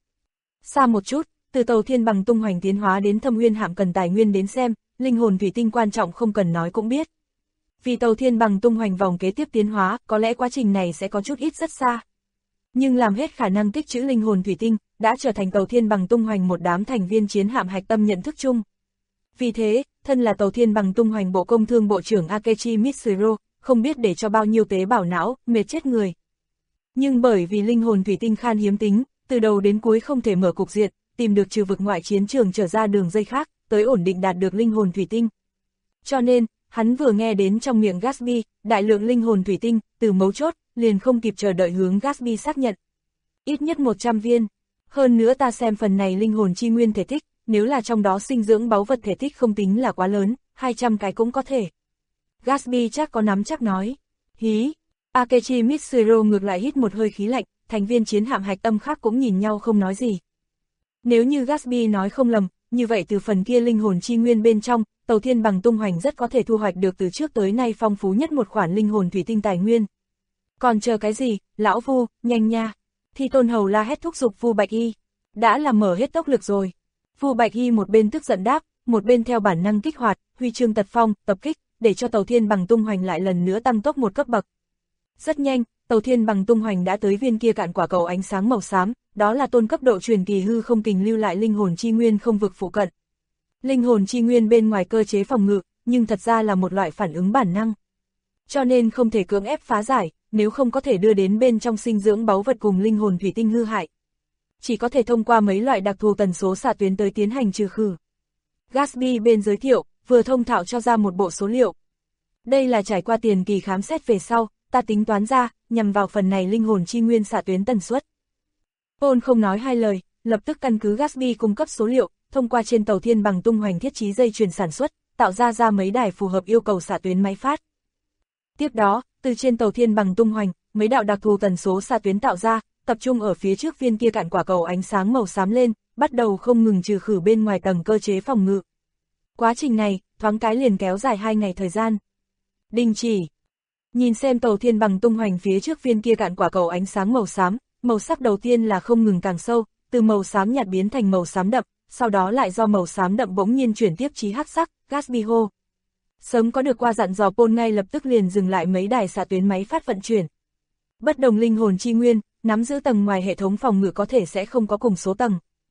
Xa một chút, từ tàu Thiên Bằng tung hoành tiến hóa đến Thâm Uyên hạm cần tài nguyên đến xem, linh hồn thủy tinh quan trọng không cần nói cũng biết. Vì tàu Thiên Bằng tung hoành vòng kế tiếp tiến hóa, có lẽ quá trình này sẽ có chút ít rất xa. Nhưng làm hết khả năng tích trữ linh hồn thủy tinh, đã trở thành tàu Thiên Bằng tung hoành một đám thành viên chiến hạm hạch tâm nhận thức chung. Vì thế, thân là tàu Thiên Bằng tung hoành Bộ Công Thương Bộ trưởng Akechi Mitsuru, không biết để cho bao nhiêu tế bào não, mệt chết người. Nhưng bởi vì linh hồn thủy tinh khan hiếm tính, từ đầu đến cuối không thể mở cục diện, tìm được trừ vực ngoại chiến trường trở ra đường dây khác, tới ổn định đạt được linh hồn thủy tinh. Cho nên, hắn vừa nghe đến trong miệng Gatsby, đại lượng linh hồn thủy tinh, từ mấu chốt, liền không kịp chờ đợi hướng Gatsby xác nhận. Ít nhất 100 viên. Hơn nữa ta xem phần này linh hồn chi nguyên thể tích, nếu là trong đó sinh dưỡng báu vật thể tích không tính là quá lớn, 200 cái cũng có thể. Gatsby chắc có nắm chắc nói. Hí. Akechi Mitsuru ngược lại hít một hơi khí lạnh, thành viên chiến hạm hạch tâm khác cũng nhìn nhau không nói gì. Nếu như Gatsby nói không lầm, như vậy từ phần kia linh hồn chi nguyên bên trong, tàu Thiên Bằng tung hoành rất có thể thu hoạch được từ trước tới nay phong phú nhất một khoản linh hồn thủy tinh tài nguyên. Còn chờ cái gì, lão Vu, nhanh nha. Thi Tôn Hầu la hét thúc giục Vu Bạch Y. Đã làm mở hết tốc lực rồi. Vu Bạch Y một bên tức giận đáp, một bên theo bản năng kích hoạt, huy chương tật phong, tập kích, để cho tàu Thiên Bằng tung hoành lại lần nữa tăng tốc một cấp bậc. Rất nhanh, tàu Thiên Bằng tung hoành đã tới viên kia cạn quả cầu ánh sáng màu xám, đó là tôn cấp độ truyền kỳ hư không kình lưu lại linh hồn chi nguyên không vực phụ cận. Linh hồn chi nguyên bên ngoài cơ chế phòng ngự, nhưng thật ra là một loại phản ứng bản năng. Cho nên không thể cưỡng ép phá giải, nếu không có thể đưa đến bên trong sinh dưỡng báu vật cùng linh hồn thủy tinh hư hại. Chỉ có thể thông qua mấy loại đặc thù tần số xạ tuyến tới tiến hành trừ khử. Gatsby bên giới thiệu, vừa thông thạo cho ra một bộ số liệu. Đây là trải qua tiền kỳ khám xét về sau, ta tính toán ra, nhằm vào phần này linh hồn chi nguyên xạ tuyến tần suất. Paul không nói hai lời, lập tức căn cứ Gatsby cung cấp số liệu, thông qua trên tàu Thiên Bằng tung hoành thiết trí dây chuyền sản xuất, tạo ra mấy đài phù hợp yêu cầu xạ tuyến máy phát. Tiếp đó, từ trên tàu Thiên Bằng tung hoành, mấy đạo đặc thù tần số xạ tuyến tạo ra, tập trung ở phía trước viên kia cạn quả cầu ánh sáng màu xám lên, bắt đầu không ngừng trừ khử bên ngoài tầng cơ chế phòng ngự. Quá trình này, thoáng cái liền kéo dài 2 ngày thời gian. Đình chỉ. Nhìn xem tàu Thiên Bằng tung hoành phía trước viên kia cạn quả cầu ánh sáng màu xám, màu sắc đầu tiên là không ngừng càng sâu, từ màu xám nhạt biến thành màu xám đậm, sau đó lại do màu xám đậm bỗng nhiên chuyển tiếp chí hắc sắc, Gatsby hô. Sớm có được qua dặn dò Paul ngay lập tức liền dừng lại mấy đài xạ tuyến máy phát vận chuyển. Bất đồng linh hồn chi nguyên, nắm giữ tầng ngoài hệ thống phòng ngự có thể sẽ không có cùng số tầng.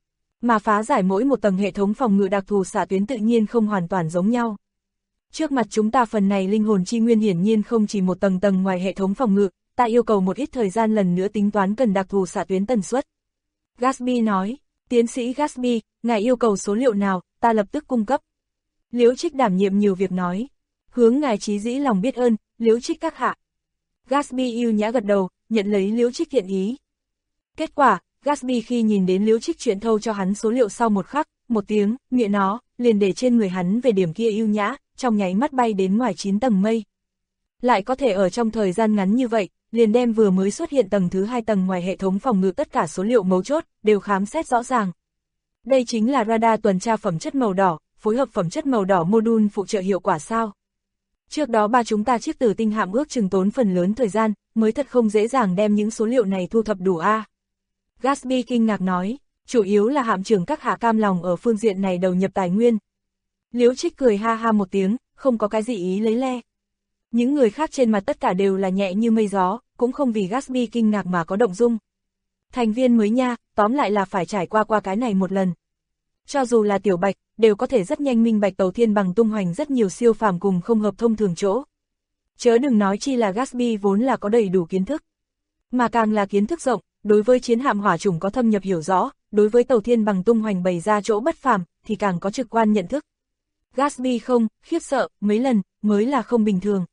Mà phá giải mỗi một tầng hệ thống phòng ngự đặc thù xạ tuyến tự nhiên không hoàn toàn giống nhau. Trước mặt chúng ta phần này linh hồn chi nguyên hiển nhiên không chỉ một tầng ngoài hệ thống phòng ngự, ta yêu cầu một ít thời gian lần nữa tính toán cần đặc thù xạ tuyến tần suất. Gatsby nói, tiến sĩ Gatsby, ngài yêu cầu số liệu nào, ta lập tức cung cấp. Liễu Trích đảm nhiệm nhiều việc nói, hướng ngài trí dĩ lòng biết ơn, Liễu Trích các hạ. Gatsby yêu nhã gật đầu, nhận lấy Liễu Trích thiện ý. Kết quả, Gatsby khi nhìn đến Liễu Trích chuyển thâu cho hắn số liệu sau một khắc, một tiếng, miệng nó, liền để trên người hắn về điểm kia yêu nhã, trong nháy mắt bay đến ngoài 9 tầng mây. Lại có thể ở trong thời gian ngắn như vậy, liền đem vừa mới xuất hiện tầng thứ 2 tầng ngoài hệ thống phòng ngự tất cả số liệu mấu chốt, đều khám xét rõ ràng. Đây chính là radar tuần tra phẩm chất màu đỏ, phối hợp phẩm chất màu đỏ module phụ trợ hiệu quả sao. Trước đó chúng ta chiếc Tử Tinh hạm ước chừng tốn phần lớn thời gian, mới thật không dễ dàng đem những số liệu này thu thập đủ a. Gatsby kinh ngạc nói, chủ yếu là hạm trưởng các hạ cam lòng ở phương diện này đầu nhập tài nguyên. Liễu Trích cười ha ha một tiếng, không có cái gì ý lấy le. Những người khác trên mặt tất cả đều là nhẹ như mây gió, cũng không vì Gatsby kinh ngạc mà có động dung. Thành viên mới nha, tóm lại là phải trải qua cái này một lần. Cho dù là Tiểu Bạch, đều có thể rất nhanh minh bạch tàu Thiên Bằng tung hoành rất nhiều siêu phàm cùng không hợp thông thường chỗ. Chớ đừng nói chi là Gatsby vốn là có đầy đủ kiến thức. Mà càng là kiến thức rộng, đối với chiến hạm hỏa chủng có thâm nhập hiểu rõ, đối với tàu thiên bằng tung hoành bày ra chỗ bất phàm, thì càng có trực quan nhận thức. Gatsby không, khiếp sợ, mấy lần, mới là không bình thường.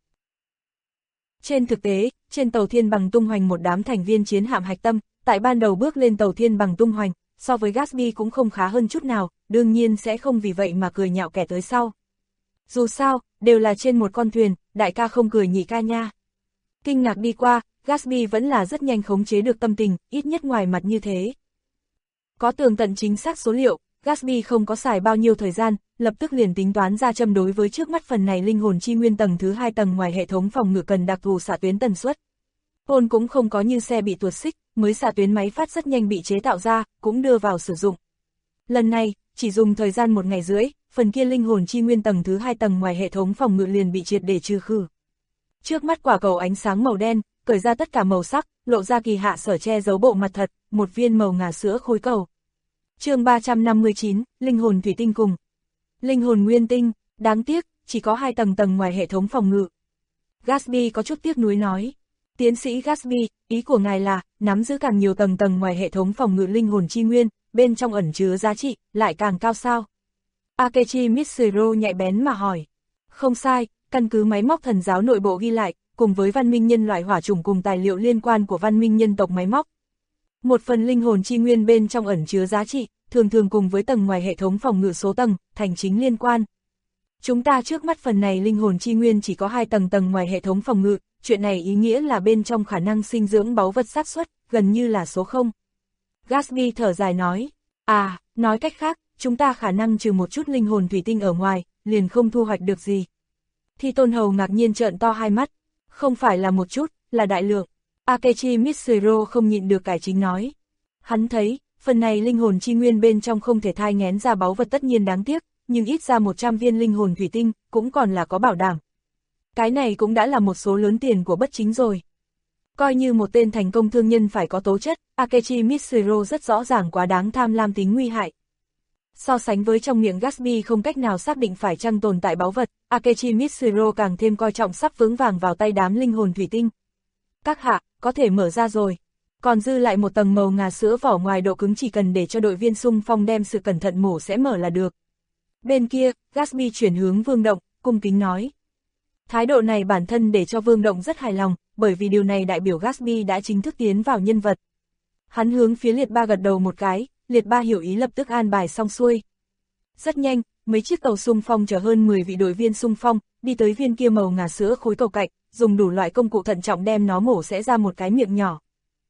Trên thực tế, trên tàu thiên bằng tung hoành một đám thành viên chiến hạm hạch tâm, tại ban đầu bước lên tàu thiên bằng tung hoành, so với Gatsby cũng không khá hơn chút nào, đương nhiên sẽ không vì vậy mà cười nhạo kẻ tới sau. Dù sao, đều là trên một con thuyền, đại ca không cười nhị ca nha. Kinh ngạc đi qua, Gatsby vẫn là rất nhanh khống chế được tâm tình, ít nhất ngoài mặt như thế. Có tường tận chính xác số liệu, Gatsby không có xài bao nhiêu thời gian, lập tức liền tính toán ra châm đối với trước mắt phần này linh hồn chi nguyên tầng thứ 2 tầng ngoài hệ thống phòng ngự cần đặc thù xạ tuyến tần suất. Hồn cũng không có như xe bị tuột xích, mới xạ tuyến máy phát rất nhanh bị chế tạo ra, cũng đưa vào sử dụng. Lần này, chỉ dùng thời gian 1 ngày rưỡi, phần kia linh hồn chi nguyên tầng thứ 2 tầng ngoài hệ thống phòng ngự liền bị triệt để trừ khử. Trước mắt quả cầu ánh sáng màu đen, cởi ra tất cả màu sắc, lộ ra kỳ hạ sở che giấu bộ mặt thật, một viên màu ngà sữa khối cầu. Chương 359, linh hồn thủy tinh cùng. Linh hồn nguyên tinh, đáng tiếc, chỉ có 2 tầng ngoài hệ thống phòng ngự. Gatsby có chút tiếc nuối nói. Tiến sĩ Gatsby, ý của ngài là, nắm giữ càng nhiều tầng ngoài hệ thống phòng ngự linh hồn chi nguyên, bên trong ẩn chứa giá trị, lại càng cao sao? Akechi Mitsuru nhạy bén mà hỏi. Không sai, căn cứ máy móc thần giáo nội bộ ghi lại, cùng với văn minh nhân loại hỏa chủng cùng tài liệu liên quan của văn minh nhân tộc máy móc. Một phần linh hồn chi nguyên bên trong ẩn chứa giá trị, thường cùng với tầng ngoài hệ thống phòng ngự số tầng, thành chính liên quan. Chúng ta trước mắt phần này linh hồn chi nguyên chỉ có 2 tầng ngoài hệ thống phòng ngự, chuyện này ý nghĩa là bên trong khả năng sinh dưỡng báu vật xác suất, gần như là số 0. Gatsby thở dài nói, nói cách khác, chúng ta khả năng trừ một chút linh hồn thủy tinh ở ngoài, liền không thu hoạch được gì. Thi Tôn Hầu ngạc nhiên trợn to hai mắt, không phải là một chút, là đại lượng. Akechi Mitsuru không nhịn được cải chính nói. Hắn thấy, phần này linh hồn chi nguyên bên trong không thể thai nghén ra báu vật tất nhiên đáng tiếc, nhưng ít ra 100 viên linh hồn thủy tinh, cũng còn là có bảo đảm. Cái này cũng đã là một số lớn tiền của bất chính rồi. Coi như một tên thành công thương nhân phải có tố chất, Akechi Mitsuru rất rõ ràng quá đáng tham lam tính nguy hại. So sánh với trong miệng Gatsby không cách nào xác định phải chăng tồn tại báu vật, Akechi Mitsuru càng thêm coi trọng sắp vững vàng vào tay đám linh hồn thủy tinh. Các hạ, có thể mở ra rồi. Còn dư lại một tầng màu ngà sữa vỏ ngoài độ cứng chỉ cần để cho đội viên xung phong đem sự cẩn thận mổ sẽ mở là được. Bên kia, Gatsby chuyển hướng Vương Động, cung kính nói. Thái độ này bản thân để cho Vương Động rất hài lòng, bởi vì điều này đại biểu Gatsby đã chính thức tiến vào nhân vật. Hắn hướng phía Liệt Ba gật đầu một cái, Liệt Ba hiểu ý lập tức an bài xong xuôi. Rất nhanh, mấy chiếc tàu xung phong chở hơn 10 vị đội viên xung phong, đi tới viên kia màu ngà sữa khối cầu cạnh, dùng đủ loại công cụ thận trọng đem nó mổ sẽ ra một cái miệng nhỏ.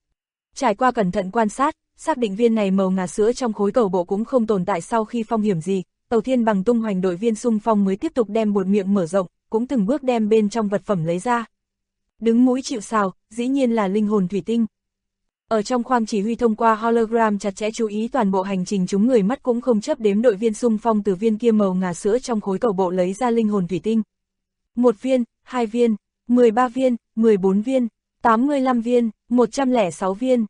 Trải qua cẩn thận quan sát, xác định viên này màu ngà sữa trong khối cầu bộ cũng không tồn tại sau khi phong hiểm gì, tàu thiên bằng tung hoành đội viên xung phong mới tiếp tục đem bột miệng mở rộng, cũng từng bước đem bên trong vật phẩm lấy ra. Đứng mũi chịu sào, dĩ nhiên là linh hồn thủy tinh. Ở trong khoang chỉ huy thông qua hologram chặt chẽ chú ý toàn bộ hành trình chúng người mắt cũng không chấp đếm đội viên xung phong từ viên kia màu ngà sữa trong khối cầu bộ lấy ra linh hồn thủy tinh. 1 viên, 2 viên, 13 viên, 14 viên, 85 viên, 106 viên,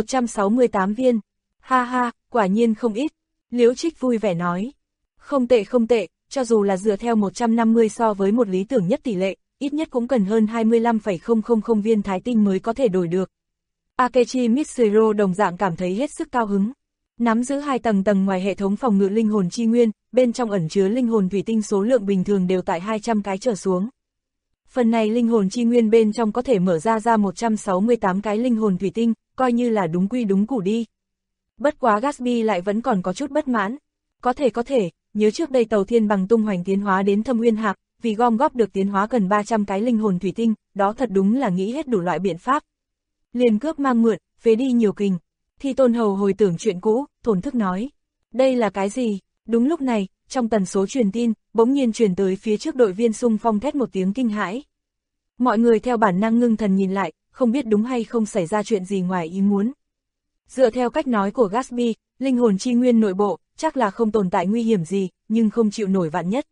168 viên. Ha ha, quả nhiên không ít. Liễu Trích vui vẻ nói. Không tệ, cho dù là dựa theo 150 so với một lý tưởng nhất tỷ lệ, ít nhất cũng cần hơn 25,000 viên thái tinh mới có thể đổi được. Akechi Mitsuru đồng dạng cảm thấy hết sức cao hứng. Nắm giữ 2 tầng ngoài hệ thống phòng ngự linh hồn chi nguyên, bên trong ẩn chứa linh hồn thủy tinh số lượng bình thường đều tại 200 cái trở xuống. Phần này linh hồn chi nguyên bên trong có thể mở ra 168 cái linh hồn thủy tinh, coi như là đúng quy đúng củ đi. Bất quá Gatsby lại vẫn còn có chút bất mãn. Có thể, nhớ trước đây tàu thiên bằng tung hoành tiến hóa đến Thâm Uyên Hạc, vì gom góp được tiến hóa cần 300 cái linh hồn thủy tinh, đó thật đúng là nghĩ hết đủ loại biện pháp. Liền cướp mang mượn, phế đi nhiều kình. Thi Tôn Hầu hồi tưởng chuyện cũ, thổn thức nói. Đây là cái gì? Đúng lúc này, trong tần số truyền tin, bỗng nhiên truyền tới phía trước đội viên xung phong thét một tiếng kinh hãi. Mọi người theo bản năng ngưng thần nhìn lại, không biết đúng hay không xảy ra chuyện gì ngoài ý muốn. Dựa theo cách nói của Gatsby, linh hồn chi nguyên nội bộ, chắc là không tồn tại nguy hiểm gì, nhưng không chịu nổi vạn nhất.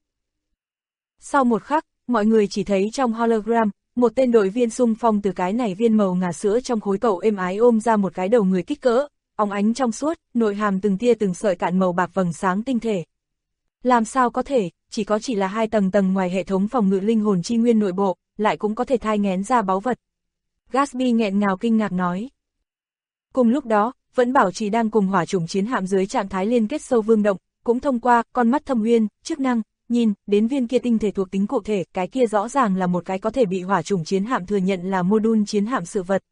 Sau một khắc, mọi người chỉ thấy trong hologram, một tên đội viên xung phong từ cái này viên màu ngà sữa trong khối cầu êm ái ôm ra một cái đầu người kích cỡ, óng ánh trong suốt, nội hàm từng tia từng sợi cạn màu bạc vầng sáng tinh thể. Làm sao có thể, chỉ là 2 tầng ngoài hệ thống phòng ngự linh hồn chi nguyên nội bộ, lại cũng có thể thai nghén ra báu vật. Gatsby nghẹn ngào kinh ngạc nói. Cùng lúc đó, vẫn bảo trì đang cùng hỏa chủng chiến hạm dưới trạng thái liên kết sâu Vương Động, cũng thông qua con mắt thâm uyên, chức năng, nhìn đến viên kia tinh thể thuộc tính cụ thể, cái kia rõ ràng là một cái có thể bị hỏa chủng chiến hạm thừa nhận là module chiến hạm sự vật.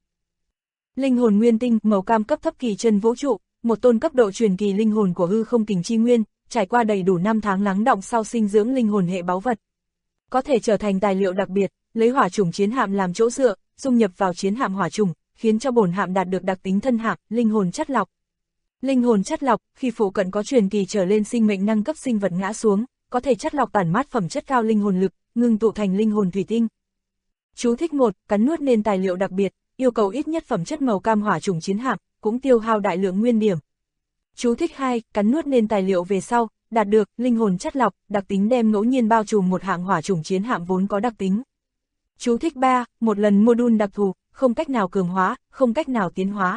Linh hồn nguyên tinh, màu cam cấp thấp kỳ chân vũ trụ, một tôn cấp độ truyền kỳ linh hồn của hư không kình chi nguyên, trải qua đầy đủ 5 tháng lắng đọng sau sinh dưỡng linh hồn hệ báu vật. Có thể trở thành tài liệu đặc biệt, lấy hỏa chủng chiến hạm làm chỗ dựa, dung nhập vào chiến hạm hỏa chủng, khiến cho bổn hạm đạt được đặc tính thân hạm, linh hồn chất lọc. Linh hồn chất lọc, khi phụ cận có truyền kỳ trở lên sinh mệnh năng cấp sinh vật ngã xuống, có thể chất lọc tản mát phẩm chất cao linh hồn lực, ngưng tụ thành linh hồn thủy tinh. Chú thích 1, cắn nuốt nên tài liệu đặc biệt, yêu cầu ít nhất phẩm chất màu cam hỏa chủng chiến hạm, cũng tiêu hao đại lượng nguyên điểm. Chú thích 2, cắn nuốt nên tài liệu về sau, đạt được linh hồn chất lọc, đặc tính đem ngẫu nhiên bao trùm một hạng hỏa chủng chiến hạm vốn có đặc tính. Chú thích 3, một lần module đặc thù, không cách nào cường hóa, không cách nào tiến hóa.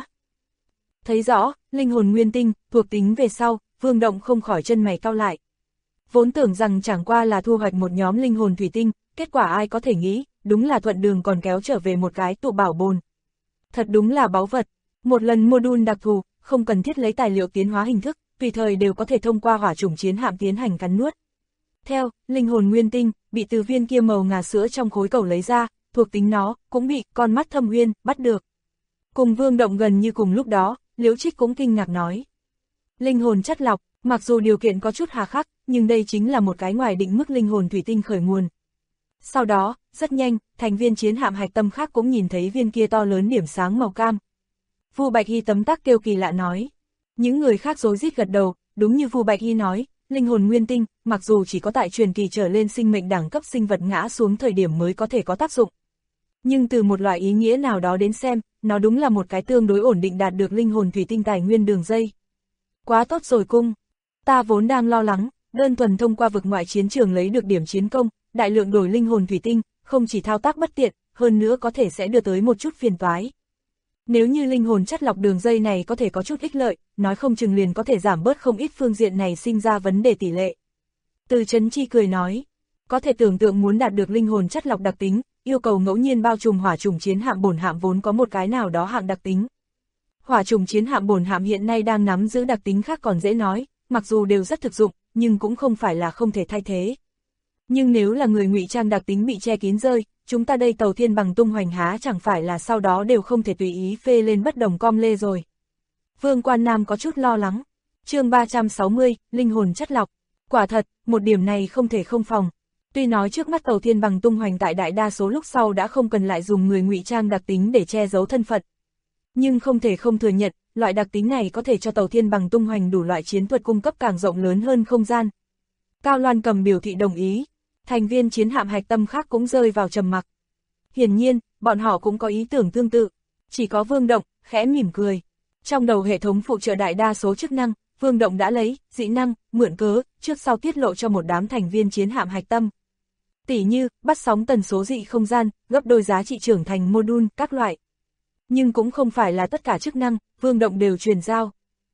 Thấy rõ, linh hồn nguyên tinh, thuộc tính về sau, Vương Động không khỏi chân mày cau lại. Vốn tưởng rằng chẳng qua là thu hoạch một nhóm linh hồn thủy tinh, kết quả ai có thể nghĩ, đúng là thuận đường còn kéo trở về một cái tụ bảo bồn. Thật đúng là báu vật, một lần module đặc thù, không cần thiết lấy tài liệu tiến hóa hình thức, tùy thời đều có thể thông qua hỏa chủng chiến hạm tiến hành cắn nuốt. Theo, linh hồn nguyên tinh, bị từ viên kia màu ngà sữa trong khối cầu lấy ra, thuộc tính nó, cũng bị con mắt thâm uyên, bắt được. Cùng Vương Động gần như cùng lúc đó, Liễu Trích cũng kinh ngạc nói. Linh hồn chất lọc, mặc dù điều kiện có chút hà khắc, nhưng đây chính là một cái ngoài định mức linh hồn thủy tinh khởi nguồn. Sau đó, rất nhanh, thành viên chiến hạm hạch tâm khác cũng nhìn thấy viên kia to lớn điểm sáng màu cam. Vu Bạch Hy tấm tắc kêu kỳ lạ nói. Những người khác rối rít gật đầu, đúng như Vu Bạch Hy nói, linh hồn nguyên tinh, mặc dù chỉ có tại truyền kỳ trở lên sinh mệnh đẳng cấp sinh vật ngã xuống thời điểm mới có thể có tác dụng. Nhưng từ một loại ý nghĩa nào đó đến xem, nó đúng là một cái tương đối ổn định đạt được linh hồn thủy tinh tài nguyên đường dây. Quá tốt rồi cung. Ta vốn đang lo lắng, đơn thuần thông qua vực ngoại chiến trường lấy được điểm chiến công, đại lượng đổi linh hồn thủy tinh, không chỉ thao tác bất tiện, hơn nữa có thể sẽ đưa tới một chút phiền toái. Nếu như linh hồn chất lọc đường dây này có thể có chút ích lợi, nói không chừng liền có thể giảm bớt không ít phương diện này sinh ra vấn đề tỷ lệ. Từ Chấn Chi cười nói, có thể tưởng tượng muốn đạt được linh hồn chất lọc đặc tính, yêu cầu ngẫu nhiên bao trùm hỏa chủng chiến hạm bổn hạm vốn có một cái nào đó hạng đặc tính. Hỏa chủng chiến hạm bổn hạm hiện nay đang nắm giữ đặc tính khác còn dễ nói, mặc dù đều rất thực dụng, nhưng cũng không phải là không thể thay thế. Nhưng nếu là người ngụy trang đặc tính bị che kín rơi, chúng ta đây tàu thiên bằng tung hoành há chẳng phải là sau đó đều không thể tùy ý phê lên bất đồng com lê rồi. Vương Quan Nam có chút lo lắng. Chương 360, linh hồn chất lọc. Quả thật, một điểm này không thể không phòng. Tuy nói trước mắt tàu thiên bằng tung hoành tại đại đa số lúc sau đã không cần lại dùng người ngụy trang đặc tính để che giấu thân phận. Nhưng không thể không thừa nhận, loại đặc tính này có thể cho tàu thiên bằng tung hoành đủ loại chiến thuật cung cấp càng rộng lớn hơn không gian. Cao Loan Cầm biểu thị đồng ý. Thành viên chiến hạm hạch tâm khác cũng rơi vào trầm mặc. Hiển nhiên, bọn họ cũng có ý tưởng tương tự. Chỉ có Vương Động, khẽ mỉm cười. Trong đầu hệ thống phụ trợ đại đa số chức năng, Vương Động đã lấy, dị năng, mượn cớ, trước sau tiết lộ cho một đám thành viên chiến hạm hạch tâm. Tỉ như, bắt sóng tần số dị không gian, gấp đôi giá trị trưởng thành module, các loại. Nhưng cũng không phải là tất cả chức năng, Vương Động đều truyền giao.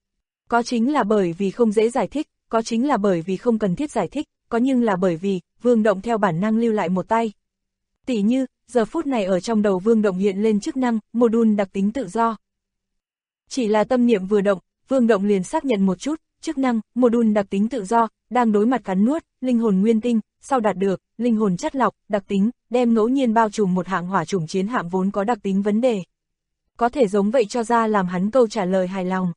Có chính là bởi vì không dễ giải thích, có chính là bởi vì không cần thiết giải thích, có nhưng là bởi vì, Vương Động theo bản năng lưu lại một tay. Tỉ như, giờ phút này ở trong đầu Vương Động hiện lên chức năng, module đặc tính tự do. Chỉ là tâm niệm vừa động, Vương Động liền xác nhận một chút, chức năng, module đặc tính tự do, đang đối mặt cắn nuốt, linh hồn nguyên tinh, sau đạt được, linh hồn chất lọc, đặc tính, đem ngẫu nhiên bao trùm một hạng hỏa chủng chiến hạm vốn có đặc tính vấn đề. Có thể giống vậy cho ra làm hắn câu trả lời hài lòng.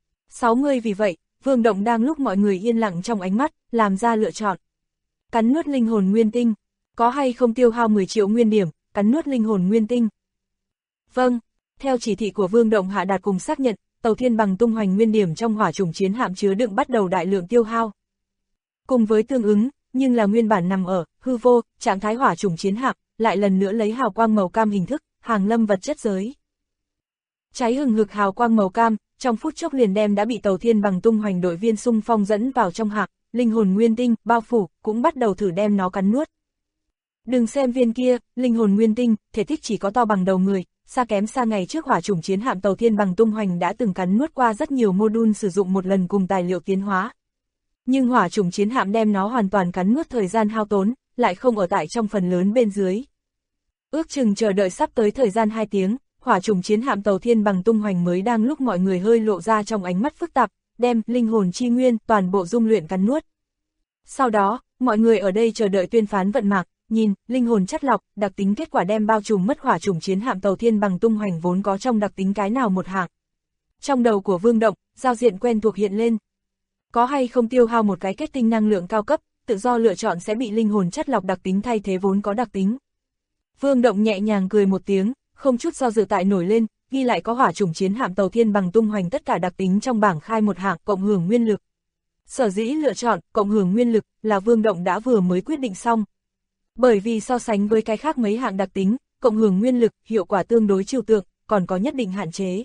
60 vì vậy, Vương Động đang lúc mọi người yên lặng trong ánh mắt, làm ra lựa chọn. Cắn nuốt linh hồn nguyên tinh, có hay không tiêu hao 10 triệu nguyên điểm, cắn nuốt linh hồn nguyên tinh. Vâng, theo chỉ thị của Vương Động hạ đạt cùng xác nhận, tàu thiên bằng tung hoành nguyên điểm trong hỏa chủng chiến hạm chứa đựng bắt đầu đại lượng tiêu hao. Cùng với tương ứng, nhưng là nguyên bản nằm ở hư vô, trạng thái hỏa chủng chiến hạm, lại lần nữa lấy hào quang màu cam hình thức, hàng lâm vật chất giới. Cháy hừng hực hào quang màu cam, trong phút chốc liền đem đã bị tàu thiên bằng tung hoành đội viên xung phong dẫn vào trong hạc, linh hồn nguyên tinh, bao phủ, cũng bắt đầu thử đem nó cắn nuốt. Đừng xem viên kia, linh hồn nguyên tinh, thể tích chỉ có to bằng đầu người, xa kém xa ngày trước hỏa chủng chiến hạm tàu thiên bằng tung hoành đã từng cắn nuốt qua rất nhiều module sử dụng một lần cùng tài liệu tiến hóa. Nhưng hỏa chủng chiến hạm đem nó hoàn toàn cắn nuốt thời gian hao tốn, lại không ở tại trong phần lớn bên dưới. Ước chừng chờ đợi sắp tới thời gian 2 tiếng, hỏa trùng chiến hạm tàu thiên bằng tung hoành mới đang lúc mọi người hơi lộ ra trong ánh mắt phức tạp, đem linh hồn chi nguyên toàn bộ dung luyện cắn nuốt. Sau đó, mọi người ở đây chờ đợi tuyên phán vận mạc, nhìn, linh hồn chắt lọc, đặc tính kết quả đem bao trùm mất hỏa trùng chiến hạm tàu thiên bằng tung hoành vốn có trong đặc tính cái nào một hạng. Trong đầu của Vương Động, giao diện quen thuộc hiện lên. Có hay không tiêu hao một cái kết tinh năng lượng cao cấp, tự do lựa chọn sẽ bị linh hồn chắt lọc đặc tính thay thế vốn có đặc tính. Vương Động nhẹ nhàng cười một tiếng, không chút do dự tại nổi lên, ghi lại có hỏa trùng chiến hạm tàu thiên bằng tung hoành tất cả đặc tính trong bảng khai một hạng cộng hưởng nguyên lực. Sở dĩ lựa chọn cộng hưởng nguyên lực là Vương Động đã vừa mới quyết định xong. Bởi vì so sánh với cái khác mấy hạng đặc tính, cộng hưởng nguyên lực hiệu quả tương đối trừu tượng, còn có nhất định hạn chế.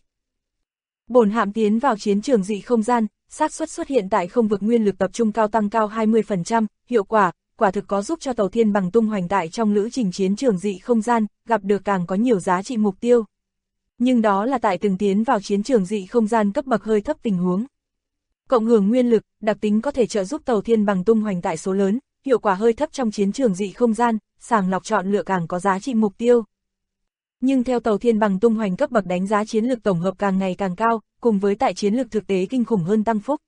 Bổn hạm tiến vào chiến trường dị không gian, xác suất xuất hiện tại không vực nguyên lực tập trung cao tăng cao 20%, hiệu quả, quả thực có giúp cho tàu thiên bằng tung hoành tại trong lữ trình chiến trường dị không gian, gặp được càng có nhiều giá trị mục tiêu. Nhưng đó là tại từng tiến vào chiến trường dị không gian cấp bậc hơi thấp tình huống. Cộng hưởng nguyên lực, đặc tính có thể trợ giúp tàu thiên bằng tung hoành tại số lớn, hiệu quả hơi thấp trong chiến trường dị không gian, sàng lọc chọn lựa càng có giá trị mục tiêu. Nhưng theo tàu thiên bằng tung hoành cấp bậc đánh giá chiến lược tổng hợp càng ngày càng cao, cùng với tại chiến lược thực tế kinh khủng hơn tăng phúc.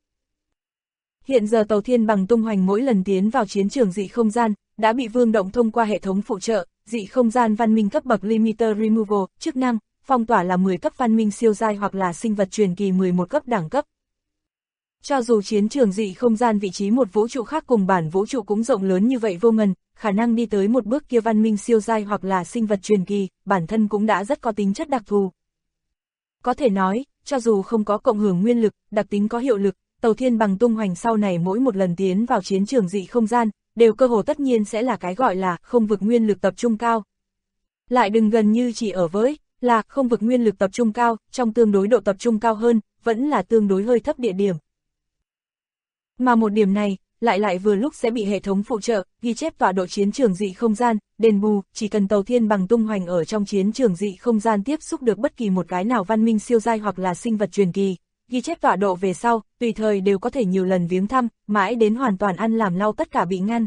Hiện giờ tàu thiên bằng tung hoành mỗi lần tiến vào chiến trường dị không gian, đã bị Vương Động thông qua hệ thống phụ trợ, dị không gian văn minh cấp bậc Limiter Removal, chức năng, phong tỏa là 10 cấp văn minh siêu giai hoặc là sinh vật truyền kỳ 11 cấp đẳng cấp. Cho dù chiến trường dị không gian vị trí một vũ trụ khác cùng bản vũ trụ cũng rộng lớn như vậy vô ngần, khả năng đi tới một bước kia văn minh siêu giai hoặc là sinh vật truyền kỳ, bản thân cũng đã rất có tính chất đặc thù. Có thể nói, cho dù không có cộng hưởng nguyên lực, đặc tính có hiệu lực, tàu thiên bằng tung hoành sau này mỗi một lần tiến vào chiến trường dị không gian, đều cơ hồ tất nhiên sẽ là cái gọi là không vực nguyên lực tập trung cao. Lại đừng gần như chỉ ở với là không vực nguyên lực tập trung cao, trong tương đối độ tập trung cao hơn, vẫn là tương đối hơi thấp địa điểm. Mà một điểm này, lại vừa lúc sẽ bị hệ thống phụ trợ, ghi chép tọa độ chiến trường dị không gian, đền bù, chỉ cần tàu thiên bằng tung hoành ở trong chiến trường dị không gian tiếp xúc được bất kỳ một cái nào văn minh siêu giai hoặc là sinh vật truyền kỳ, ghi chép tọa độ về sau, tùy thời đều có thể nhiều lần viếng thăm, mãi đến hoàn toàn ăn làm lau tất cả bị ngăn.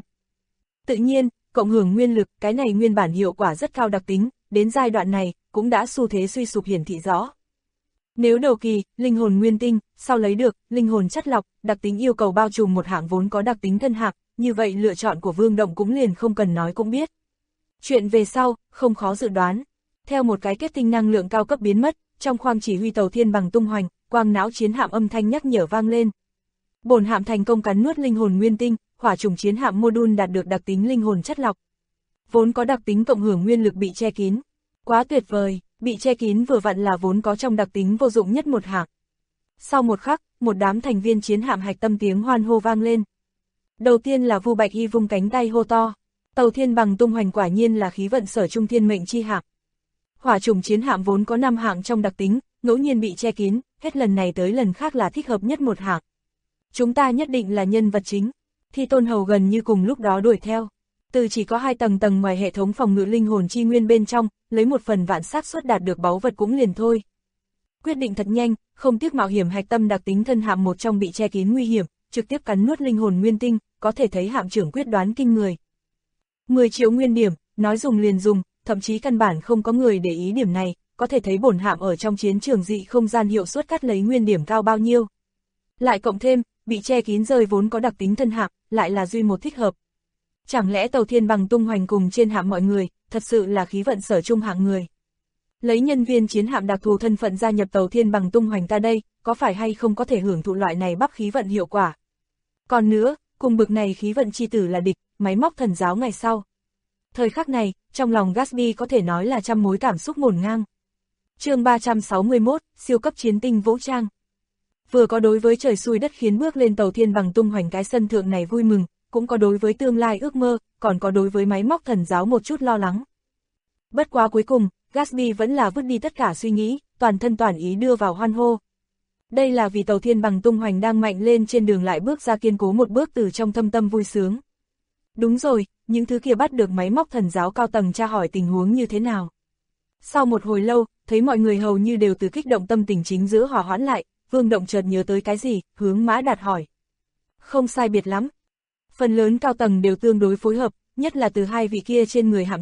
Tự nhiên, cộng hưởng nguyên lực, cái này nguyên bản hiệu quả rất cao đặc tính, đến giai đoạn này, cũng đã xu thế suy sụp hiển thị rõ. Nếu đầu kỳ, linh hồn nguyên tinh, sau lấy được, linh hồn chất lọc, đặc tính yêu cầu bao trùm một hạng vốn có đặc tính thân hạng, như vậy lựa chọn của Vương Động cũng liền không cần nói cũng biết. Chuyện về sau, không khó dự đoán. Theo một cái kết tinh năng lượng cao cấp biến mất, trong khoang chỉ huy tàu thiên bằng tung hoành, quang não chiến hạm âm thanh nhắc nhở vang lên. Bổn hạm thành công cắn nuốt linh hồn nguyên tinh, hỏa trùng chiến hạm module đạt được đặc tính linh hồn chất lọc. Vốn có đặc tính cộng hưởng nguyên lực bị che kín. Quá tuyệt vời, bị che kín vừa vặn là vốn có trong đặc tính vô dụng nhất một hạng. Sau một khắc, một đám thành viên chiến hạm hạch tâm tiếng hoan hô vang lên. Đầu tiên là Vu Bạch Y vung cánh tay hô to. Tàu thiên bằng tung hoành quả nhiên là khí vận sở trung thiên mệnh chi hạm. Hỏa trùng chiến hạm vốn có 5 hạng trong đặc tính, ngẫu nhiên bị che kín, hết lần này tới lần khác là thích hợp nhất một hạng. Chúng ta nhất định là nhân vật chính. Thi Tôn Hầu gần như cùng lúc đó đuổi theo. Từ chỉ có 2 tầng ngoài hệ thống phòng ngự linh hồn chi nguyên bên trong, lấy một phần vạn xác suất đạt được báu vật cũng liền thôi. Quyết định thật nhanh, không tiếc mạo hiểm hạch tâm đặc tính thân hạm một trong bị che kín nguy hiểm, trực tiếp cắn nuốt linh hồn nguyên tinh, có thể thấy hạm trưởng quyết đoán kinh người. 10 triệu nguyên điểm, nói dùng liền dùng, thậm chí căn bản không có người để ý điểm này, có thể thấy bổn hạm ở trong chiến trường dị không gian hiệu suất cắt lấy nguyên điểm cao bao nhiêu. Lại cộng thêm, bị che kín rơi vốn có đặc tính thân hạm, lại là duy một thích hợp. Chẳng lẽ tàu thiên bằng tung hoành cùng trên hạm mọi người, thật sự là khí vận sở trung hạng người. Lấy nhân viên chiến hạm đặc thù thân phận gia nhập tàu thiên bằng tung hoành ta đây, có phải hay không có thể hưởng thụ loại này bắc khí vận hiệu quả. Còn nữa, cùng bực này khí vận chi tử là địch, máy móc thần giáo ngày sau. Thời khắc này, trong lòng Gatsby có thể nói là trăm mối cảm xúc ngổn ngang. Chương 361, siêu cấp chiến tinh vũ trang. Vừa có đối với trời xui đất khiến bước lên tàu thiên bằng tung hoành cái sân thượng này vui mừng, cũng có đối với tương lai ước mơ, còn có đối với máy móc thần giáo một chút lo lắng. Bất quá cuối cùng, Gatsby vẫn là vứt đi tất cả suy nghĩ, toàn thân toàn ý đưa vào hoan hô. Đây là vì tàu thiên bằng tung hoành đang mạnh lên trên đường lại bước ra kiên cố một bước từ trong thâm tâm vui sướng. Đúng rồi, những thứ kia bắt được máy móc thần giáo cao tầng tra hỏi tình huống như thế nào. Sau một hồi lâu, thấy mọi người hầu như đều từ kích động tâm tình chính giữa hòa hoãn lại, Vương Động chợt nhớ tới cái gì, hướng Mã Đạt hỏi. Không sai biệt lắm. Phần lớn cao tầng đều tương đối phối hợp, nhất là từ 2 vị kia trên người hạm trưởng,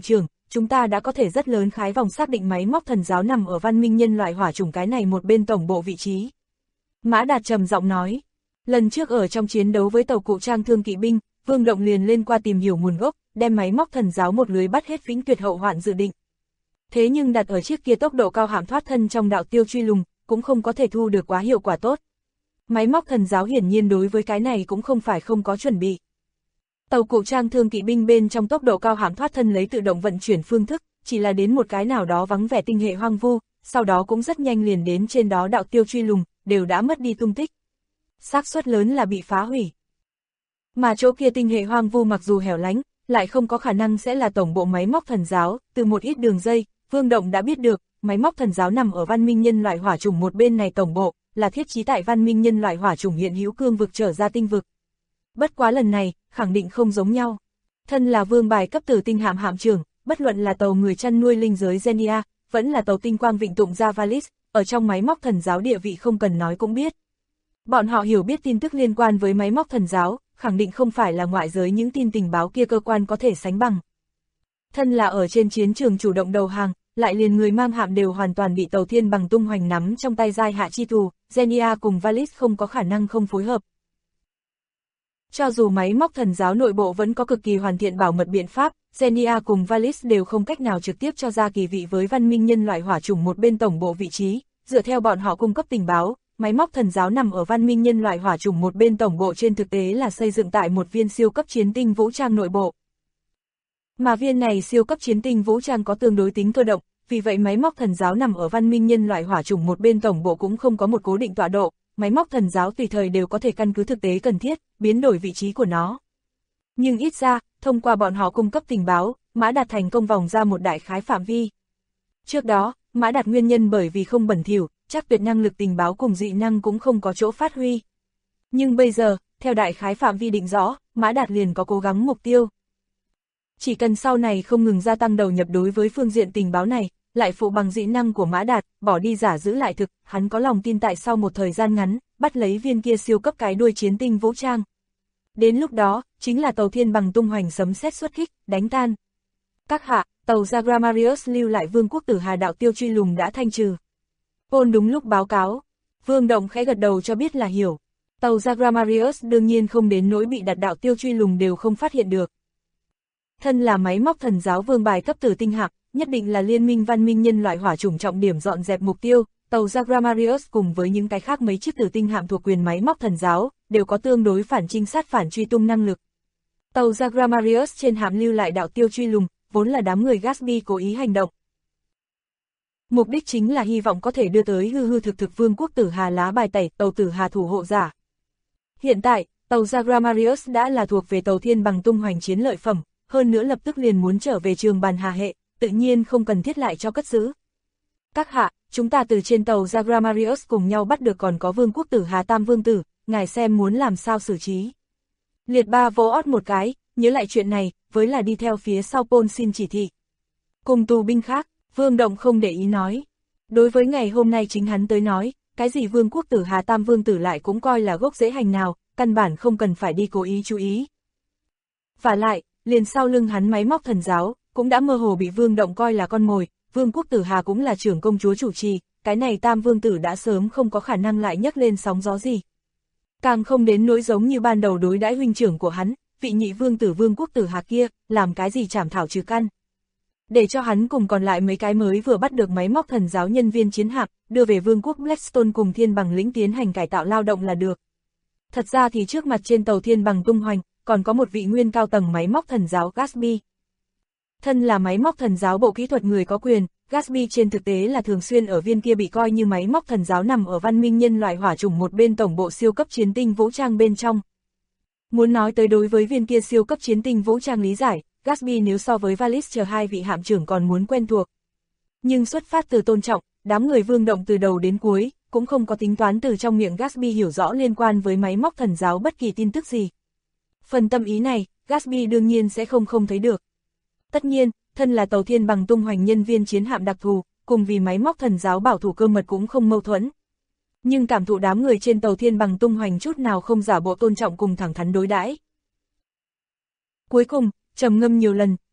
chúng ta đã có thể rất lớn khái vòng xác định máy móc thần giáo nằm ở văn minh nhân loại hỏa chủng cái này một bên tổng bộ vị trí. Mã Đạt trầm giọng nói, lần trước ở trong chiến đấu với tàu cụ trang thương kỵ binh, Vương Động liền lên qua tìm hiểu nguồn gốc, đem máy móc thần giáo một lưới bắt hết vĩnh tuyệt hậu hoạn dự định. Thế nhưng đặt ở chiếc kia tốc độ cao hạm thoát thân trong đạo tiêu truy lùng, cũng không có thể thu được quá hiệu quả tốt. Máy móc thần giáo hiển nhiên đối với cái này cũng không phải không có chuẩn bị. Tàu cụ trang thương kỵ binh bên trong tốc độ cao hạm thoát thân lấy tự động vận chuyển phương thức, chỉ là đến một cái nào đó vắng vẻ tinh hệ hoang vu, sau đó cũng rất nhanh liền đến trên đó đạo tiêu truy lùng, đều đã mất đi tung tích. Xác suất lớn là bị phá hủy. Mà chỗ kia tinh hệ hoang vu mặc dù hẻo lánh, lại không có khả năng sẽ là tổng bộ máy móc thần giáo, từ một ít đường dây, Vương Động đã biết được, máy móc thần giáo nằm ở văn minh nhân loại hỏa chủng một bên này tổng bộ, là thiết trí tại văn minh nhân loại hỏa chủng hiện hữu cương vực trở ra tinh vực. Bất quá lần này, khẳng định không giống nhau. Thân là vương bài cấp tử tinh hạm hạm trưởng, bất luận là tàu người chăn nuôi linh giới Genia, vẫn là tàu tinh quang vịnh tụng Javalis, ở trong máy móc thần giáo địa vị không cần nói cũng biết. Bọn họ hiểu biết tin tức liên quan với máy móc thần giáo, khẳng định không phải là ngoại giới những tin tình báo kia cơ quan có thể sánh bằng. Thân là ở trên chiến trường chủ động đầu hàng, lại liền người mang hạm đều hoàn toàn bị tàu thiên bằng tung hoành nắm trong tay giai hạ chi tù, Genia cùng Valis không có khả năng không phối hợp. Cho dù máy móc thần giáo nội bộ vẫn có cực kỳ hoàn thiện bảo mật biện pháp, Genia cùng Valis đều không cách nào trực tiếp cho ra kỳ vị với văn minh nhân loại hỏa chủng một bên tổng bộ vị trí, dựa theo bọn họ cung cấp tình báo, máy móc thần giáo nằm ở văn minh nhân loại hỏa chủng một bên tổng bộ trên thực tế là xây dựng tại một viên siêu cấp chiến tinh vũ trang nội bộ. Mà viên này siêu cấp chiến tinh vũ trang có tương đối tính cơ động, vì vậy máy móc thần giáo nằm ở văn minh nhân loại hỏa chủng một bên tổng bộ cũng không có một cố định tọa độ, máy móc thần giáo tùy thời đều có thể căn cứ thực tế cần thiết, biến đổi vị trí của nó. Nhưng ít ra, thông qua bọn họ cung cấp tình báo, Mã Đạt thành công vòng ra một đại khái phạm vi. Trước đó, Mã Đạt nguyên nhân bởi vì không bẩn thỉu, chắc tuyệt năng lực tình báo cùng dị năng cũng không có chỗ phát huy. Nhưng bây giờ, theo đại khái phạm vi định rõ, Mã Đạt liền có cố gắng mục tiêu. Chỉ cần sau này không ngừng gia tăng đầu nhập đối với phương diện tình báo này, lại phụ bằng dị năng của Mã Đạt, bỏ đi giả giữ lại thực, hắn có lòng tin tại sau một thời gian ngắn, bắt lấy viên kia siêu cấp cái đuôi chiến tinh vũ trang. Đến lúc đó, chính là tàu thiên bằng tung hoành sấm sét xuất kích, đánh tan. Các hạ, tàu Zagramarius lưu lại vương quốc tử Hà đạo tiêu truy lùng đã thanh trừ. Paul đúng lúc báo cáo. Vương Động khẽ gật đầu cho biết là hiểu. Tàu Zagramarius đương nhiên không đến nỗi bị đặt đạo tiêu truy lùng đều không phát hiện được. Thân là máy móc thần giáo vương bài cấp tử tinh hạm, nhất định là liên minh văn minh nhân loại hỏa chủng trọng điểm dọn dẹp mục tiêu, tàu Zagramarius cùng với những cái khác mấy chiếc tử tinh hạm thuộc quyền máy móc thần giáo, đều có tương đối phản trinh sát phản truy tung năng lực. Tàu Zagramarius trên hạm lưu lại đạo tiêu truy lùng, vốn là đám người Gatsby cố ý hành động. Mục đích chính là hy vọng có thể đưa tới hư hư thực thực vương quốc tử Hà lá bài tẩy tàu tử Hà thủ hộ giả. Hiện tại, tàu Zagramarius đã là thuộc về tàu thiên bằng tung hoành chiến lợi phẩm, hơn nữa lập tức liền muốn trở về trường bàn Hà hệ, tự nhiên không cần thiết lại cho cất giữ. Các hạ, chúng ta từ trên tàu Zagramarius cùng nhau bắt được còn có vương quốc tử Hà Tam Vương Tử, ngài xem muốn làm sao xử trí. Liệt Ba vỗ ót một cái, nhớ lại chuyện này, với là đi theo phía sau Paul xin chỉ thị. Cùng tù binh khác, Vương Động không để ý nói. Đối với ngày hôm nay chính hắn tới nói, cái gì vương quốc tử Hà Tam Vương Tử lại cũng coi là gốc rễ hành nào, căn bản không cần phải đi cố ý chú ý. Và lại, liền sau lưng hắn máy móc thần giáo, cũng đã mơ hồ bị Vương Động coi là con mồi, vương quốc tử Hà cũng là trưởng công chúa chủ trì, cái này Tam Vương Tử đã sớm không có khả năng lại nhấc lên sóng gió gì. Càng không đến nỗi giống như ban đầu đối đãi huynh trưởng của hắn, vị nhị vương tử vương quốc tử Hà kia, làm cái gì chảm thảo trừ căn. Để cho hắn cùng còn lại mấy cái mới vừa bắt được máy móc thần giáo nhân viên chiến hạm, đưa về vương quốc Blackstone cùng thiên bằng lĩnh tiến hành cải tạo lao động là được. Thật ra thì trước mặt trên tàu thiên bằng tung hoành, còn có một vị nguyên cao tầng máy móc thần giáo Gatsby. Thân là máy móc thần giáo bộ kỹ thuật người có quyền, Gatsby trên thực tế là thường xuyên ở viên kia bị coi như máy móc thần giáo nằm ở văn minh nhân loại hỏa chủng một bên tổng bộ siêu cấp chiến tinh vũ trang bên trong. Muốn nói tới đối với viên kia siêu cấp chiến tinh vũ trang lý giải, Gatsby nếu so với Valis chờ hai vị hạm trưởng còn muốn quen thuộc. Nhưng xuất phát từ tôn trọng, đám người Vương Động từ đầu đến cuối, cũng không có tính toán từ trong miệng Gatsby hiểu rõ liên quan với máy móc thần giáo bất kỳ tin tức gì. Phần tâm ý này, Gatsby đương nhiên sẽ không thấy được. Tất nhiên, thân là tàu thiên bằng tung hoành nhân viên chiến hạm đặc thù, cùng vì máy móc thần giáo bảo thủ cơ mật cũng không mâu thuẫn. Nhưng cảm thụ đám người trên tàu thiên bằng tung hoành chút nào không giả bộ tôn trọng cùng thẳng thắn đối đãi. Cuối cùng, trầm ngâm nhiều lần,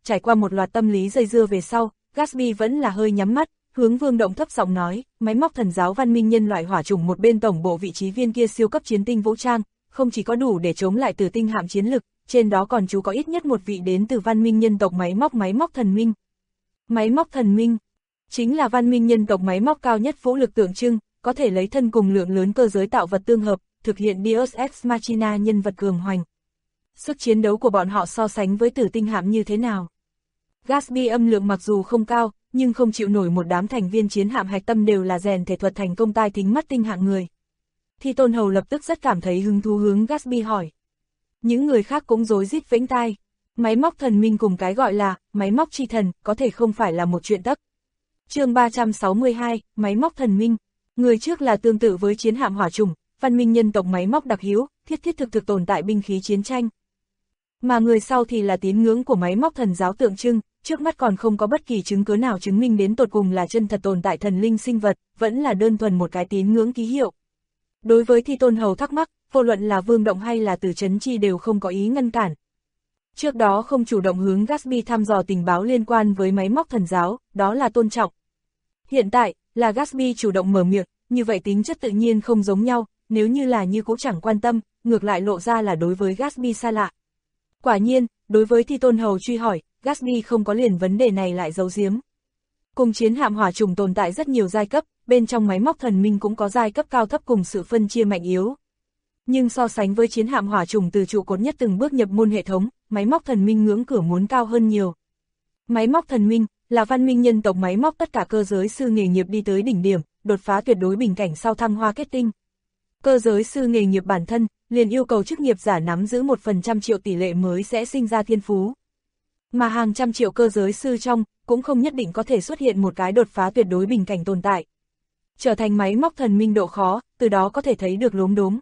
trải qua một loạt tâm lý dây dưa về sau, Gatsby vẫn là hơi nhắm mắt, hướng Vương Động thấp giọng nói, máy móc thần giáo văn minh nhân loại hỏa chủng một bên tổng bộ vị trí viên kia siêu cấp chiến tinh vũ trang, không chỉ có đủ để chống lại Tử Tinh hạm chiến lực, trên đó còn chú có ít nhất một vị đến từ văn minh nhân tộc máy móc thần minh. Máy móc thần minh chính là văn minh nhân tộc máy móc cao nhất vũ lực tượng trưng, có thể lấy thân cùng lượng lớn cơ giới tạo vật tương hợp, thực hiện Deus Ex Machina nhân vật cường hoành. Sức chiến đấu của bọn họ so sánh với Tử Tinh hạm như thế nào? Gatsby âm lượng mặc dù không cao, nhưng không chịu nổi một đám thành viên chiến hạm hạch tâm đều là rèn thể thuật thành công tai thính mắt tinh hạng người. Thi Tôn Hầu lập tức rất cảm thấy hứng thú hướng Gatsby hỏi. Những người khác cũng rối rít vẫy tai. Máy móc thần minh cùng cái gọi là máy móc chi thần có thể không phải là một chuyện tấc. Chương 362, máy móc thần minh. Người trước là tương tự với chiến hạm hỏa chủng, văn minh nhân tộc máy móc đặc hữu, thiết thực tồn tại binh khí chiến tranh. Mà người sau thì là tín ngưỡng của máy móc thần giáo tượng trưng, trước mắt còn không có bất kỳ chứng cứ nào chứng minh đến tột cùng là chân thật tồn tại thần linh sinh vật, vẫn là đơn thuần một cái tín ngưỡng ký hiệu. Đối với Thi Tôn Hầu thắc mắc, vô luận là Vương Động hay là Từ Chấn Chi đều không có ý ngăn cản. Trước đó không chủ động hướng Gatsby thăm dò tình báo liên quan với máy móc thần giáo, đó là tôn trọng. Hiện tại, là Gatsby chủ động mở miệng, như vậy tính chất tự nhiên không giống nhau, nếu như là như cũ chẳng quan tâm, ngược lại lộ ra là đối với Gatsby xa lạ. Quả nhiên, đối với Thi Tôn Hầu truy hỏi, Gatsby không có liền vấn đề này lại giấu giếm. Cùng chiến hạm hỏa chủng tồn tại rất nhiều giai cấp, bên trong máy móc thần minh cũng có giai cấp cao thấp cùng sự phân chia mạnh yếu. Nhưng so sánh với chiến hạm hỏa chủng từ trụ cột nhất từng bước nhập môn hệ thống, máy móc thần minh ngưỡng cửa muốn cao hơn nhiều. Máy móc thần minh là văn minh nhân tộc máy móc tất cả cơ giới sư nghề nghiệp đi tới đỉnh điểm, đột phá tuyệt đối bình cảnh sau thăng hoa kết tinh. Cơ giới sư nghề nghiệp bản thân liền yêu cầu chức nghiệp giả nắm giữ 1% triệu tỷ lệ mới sẽ sinh ra thiên phú. Mà hàng trăm triệu cơ giới sư trong, cũng không nhất định có thể xuất hiện một cái đột phá tuyệt đối bình cảnh tồn tại. Trở thành máy móc thần minh độ khó, từ đó có thể thấy được lốm đốm.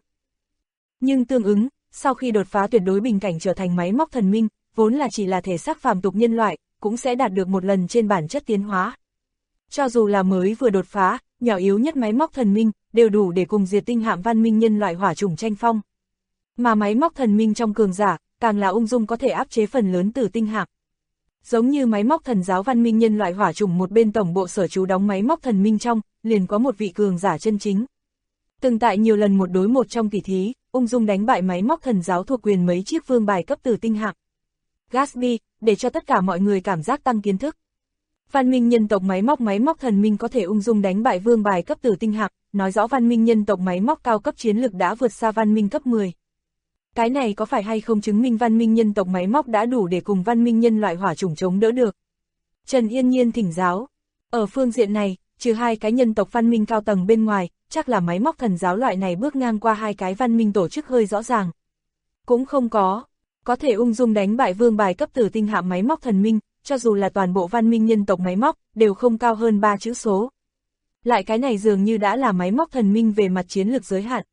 Nhưng tương ứng, sau khi đột phá tuyệt đối bình cảnh trở thành máy móc thần minh, vốn là chỉ là thể xác phàm tục nhân loại, cũng sẽ đạt được một lần trên bản chất tiến hóa. Cho dù là mới vừa đột phá, nhỏ yếu nhất máy móc thần minh, đều đủ để cùng diệt tinh hạm văn minh nhân loại hỏa chủng tranh phong. Mà máy móc thần minh trong cường giả, càng là ung dung có thể áp chế phần lớn Tử Tinh hạm. Giống như máy móc thần giáo văn minh nhân loại hỏa chủng một bên tổng bộ sở trú đóng máy móc thần minh trong, liền có một vị cường giả chân chính. Từng tại nhiều lần một đối một trong tỷ thí, ung dung đánh bại máy móc thần giáo thuộc quyền mấy chiếc vương bài cấp Tử Tinh hạm. Gatsby, để cho tất cả mọi người cảm giác tăng kiến thức. Văn minh nhân tộc máy móc thần minh có thể ung dung đánh bại vương bài cấp Tử Tinh hạm, nói rõ văn minh nhân tộc máy móc cao cấp chiến lực đã vượt xa văn minh cấp 10. Cái này có phải hay không chứng minh văn minh nhân tộc máy móc đã đủ để cùng văn minh nhân loại hỏa chủng chống đỡ được? Trần Yên Nhiên thỉnh giáo. Ở phương diện này, trừ hai cái nhân tộc văn minh cao tầng bên ngoài, chắc là máy móc thần giáo loại này bước ngang qua hai cái văn minh tổ chức hơi rõ ràng. Cũng không có thể ung dung đánh bại vương bài cấp Tử Tinh hạm máy móc thần minh, cho dù là toàn bộ văn minh nhân tộc máy móc, đều không cao hơn 3 chữ số. Lại cái này dường như đã là máy móc thần minh về mặt chiến lược giới hạn.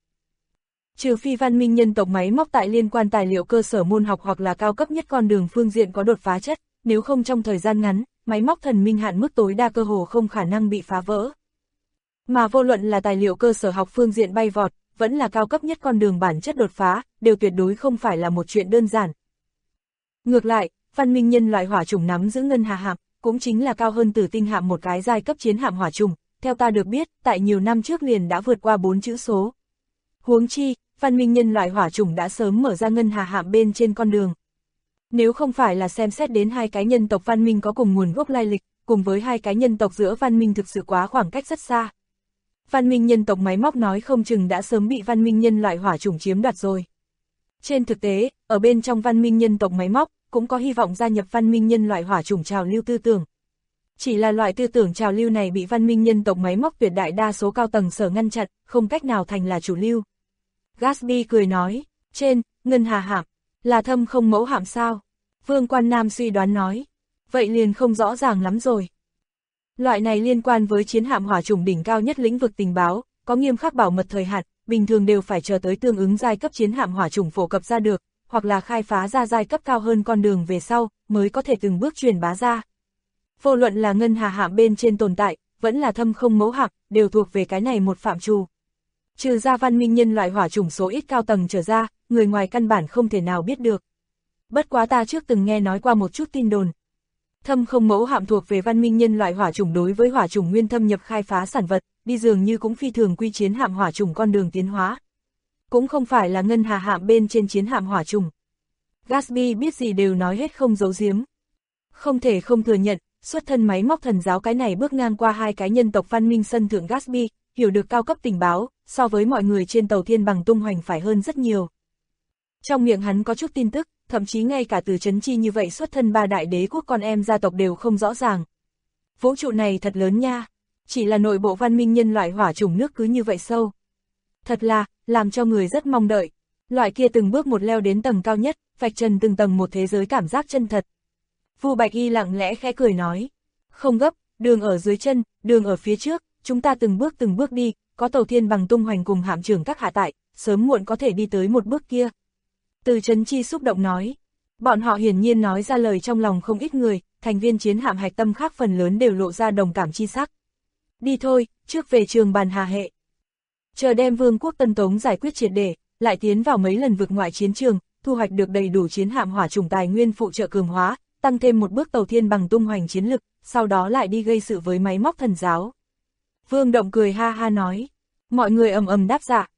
Trừ phi văn minh nhân tộc máy móc tại liên quan tài liệu cơ sở môn học hoặc là cao cấp nhất con đường phương diện có đột phá chất, nếu không trong thời gian ngắn, máy móc thần minh hạn mức tối đa cơ hồ không khả năng bị phá vỡ. Mà vô luận là tài liệu cơ sở học phương diện bay vọt, vẫn là cao cấp nhất con đường bản chất đột phá, đều tuyệt đối không phải là một chuyện đơn giản. Ngược lại, văn minh nhân loại hỏa chủng nắm giữ ngân hà hạm, cũng chính là cao hơn Tử Tinh hạm một cái giai cấp chiến hạm hỏa chủng, theo ta được biết, tại nhiều năm trước liền đã vượt qua 4 chữ số. Huống chi, văn minh nhân loại hỏa chủng đã sớm mở ra ngân hà hạm bên trên con đường. Nếu không phải là xem xét đến hai cái nhân tộc văn minh có cùng nguồn gốc lai lịch, cùng với hai cái nhân tộc giữa văn minh thực sự quá khoảng cách rất xa. Văn minh nhân tộc máy móc nói không chừng đã sớm bị văn minh nhân loại hỏa chủng chiếm đoạt rồi. Trên thực tế, ở bên trong văn minh nhân tộc máy móc, cũng có hy vọng gia nhập văn minh nhân loại hỏa chủng trào lưu tư tưởng. Chỉ là loại tư tưởng trào lưu này bị văn minh nhân tộc máy móc tuyệt đại đa số cao tầng sở ngăn chặn, không cách nào thành là chủ lưu. Gatsby cười nói, trên, ngân hà hạm, là thâm không mẫu hạm sao? Vương Quan Nam suy đoán nói, vậy liền không rõ ràng lắm rồi. Loại này liên quan với chiến hạm hỏa chủng đỉnh cao nhất lĩnh vực tình báo, có nghiêm khắc bảo mật thời hạn, bình thường đều phải chờ tới tương ứng giai cấp chiến hạm hỏa chủng phổ cập ra được, hoặc là khai phá ra giai cấp cao hơn con đường về sau, mới có thể từng bước truyền bá ra. Vô luận là ngân hà hạm bên trên tồn tại, vẫn là thâm không mẫu hạm, đều thuộc về cái này một phạm trù. Trừ ra văn minh nhân loại hỏa chủng số ít cao tầng trở ra, người ngoài căn bản không thể nào biết được. Bất quá ta trước từng nghe nói qua một chút tin đồn. Thâm không mẫu hạm thuộc về văn minh nhân loại hỏa chủng, đối với hỏa chủng nguyên thâm nhập khai phá sản vật, đi dường như cũng phi thường quy chiến hạm hỏa chủng con đường tiến hóa. Cũng không phải là ngân hà hạm bên trên chiến hạm hỏa chủng. Gatsby biết gì đều nói hết không giấu giếm. Không thể không thừa nhận, xuất thân máy móc thần giáo cái này bước ngang qua hai cái nhân tộc văn minh sân thượng Gatsby, hiểu được cao cấp tình báo, so với mọi người trên tàu thiên bằng tung hoành phải hơn rất nhiều. Trong miệng hắn có chút tin tức, thậm chí ngay cả từ Trấn Chi như vậy xuất thân ba đại đế quốc con em gia tộc đều không rõ ràng. Vũ trụ này thật lớn nha, chỉ là nội bộ văn minh nhân loại hỏa chủng nước cứ như vậy sâu. Thật là, làm cho người rất mong đợi. Loại kia từng bước một leo đến tầng cao nhất, vạch trần từng tầng một thế giới cảm giác chân thật. Vu Bạch Y lặng lẽ khẽ cười nói, không gấp, đường ở dưới chân, đường ở phía trước, chúng ta từng bước đi, có tàu thiên bằng tung hoành cùng hạm trưởng các hạ tại, sớm muộn có thể đi tới một bước kia. Từ Trấn Chi xúc động nói, bọn họ hiển nhiên nói ra lời trong lòng không ít người, thành viên chiến hạm hạch tâm khác phần lớn đều lộ ra đồng cảm chi sắc. Đi thôi, trước về trường bàn hà hệ. Chờ đem Vương quốc Tân Tống giải quyết triệt để, lại tiến vào mấy lần vực ngoại chiến trường, thu hoạch được đầy đủ chiến hạm hỏa chủng tài nguyên phụ trợ cường hóa, tăng thêm một bước tàu thiên bằng tung hoành chiến lực, sau đó lại đi gây sự với máy móc thần giáo. Vương Động cười ha ha nói, mọi người ầm ầm đáp dạ.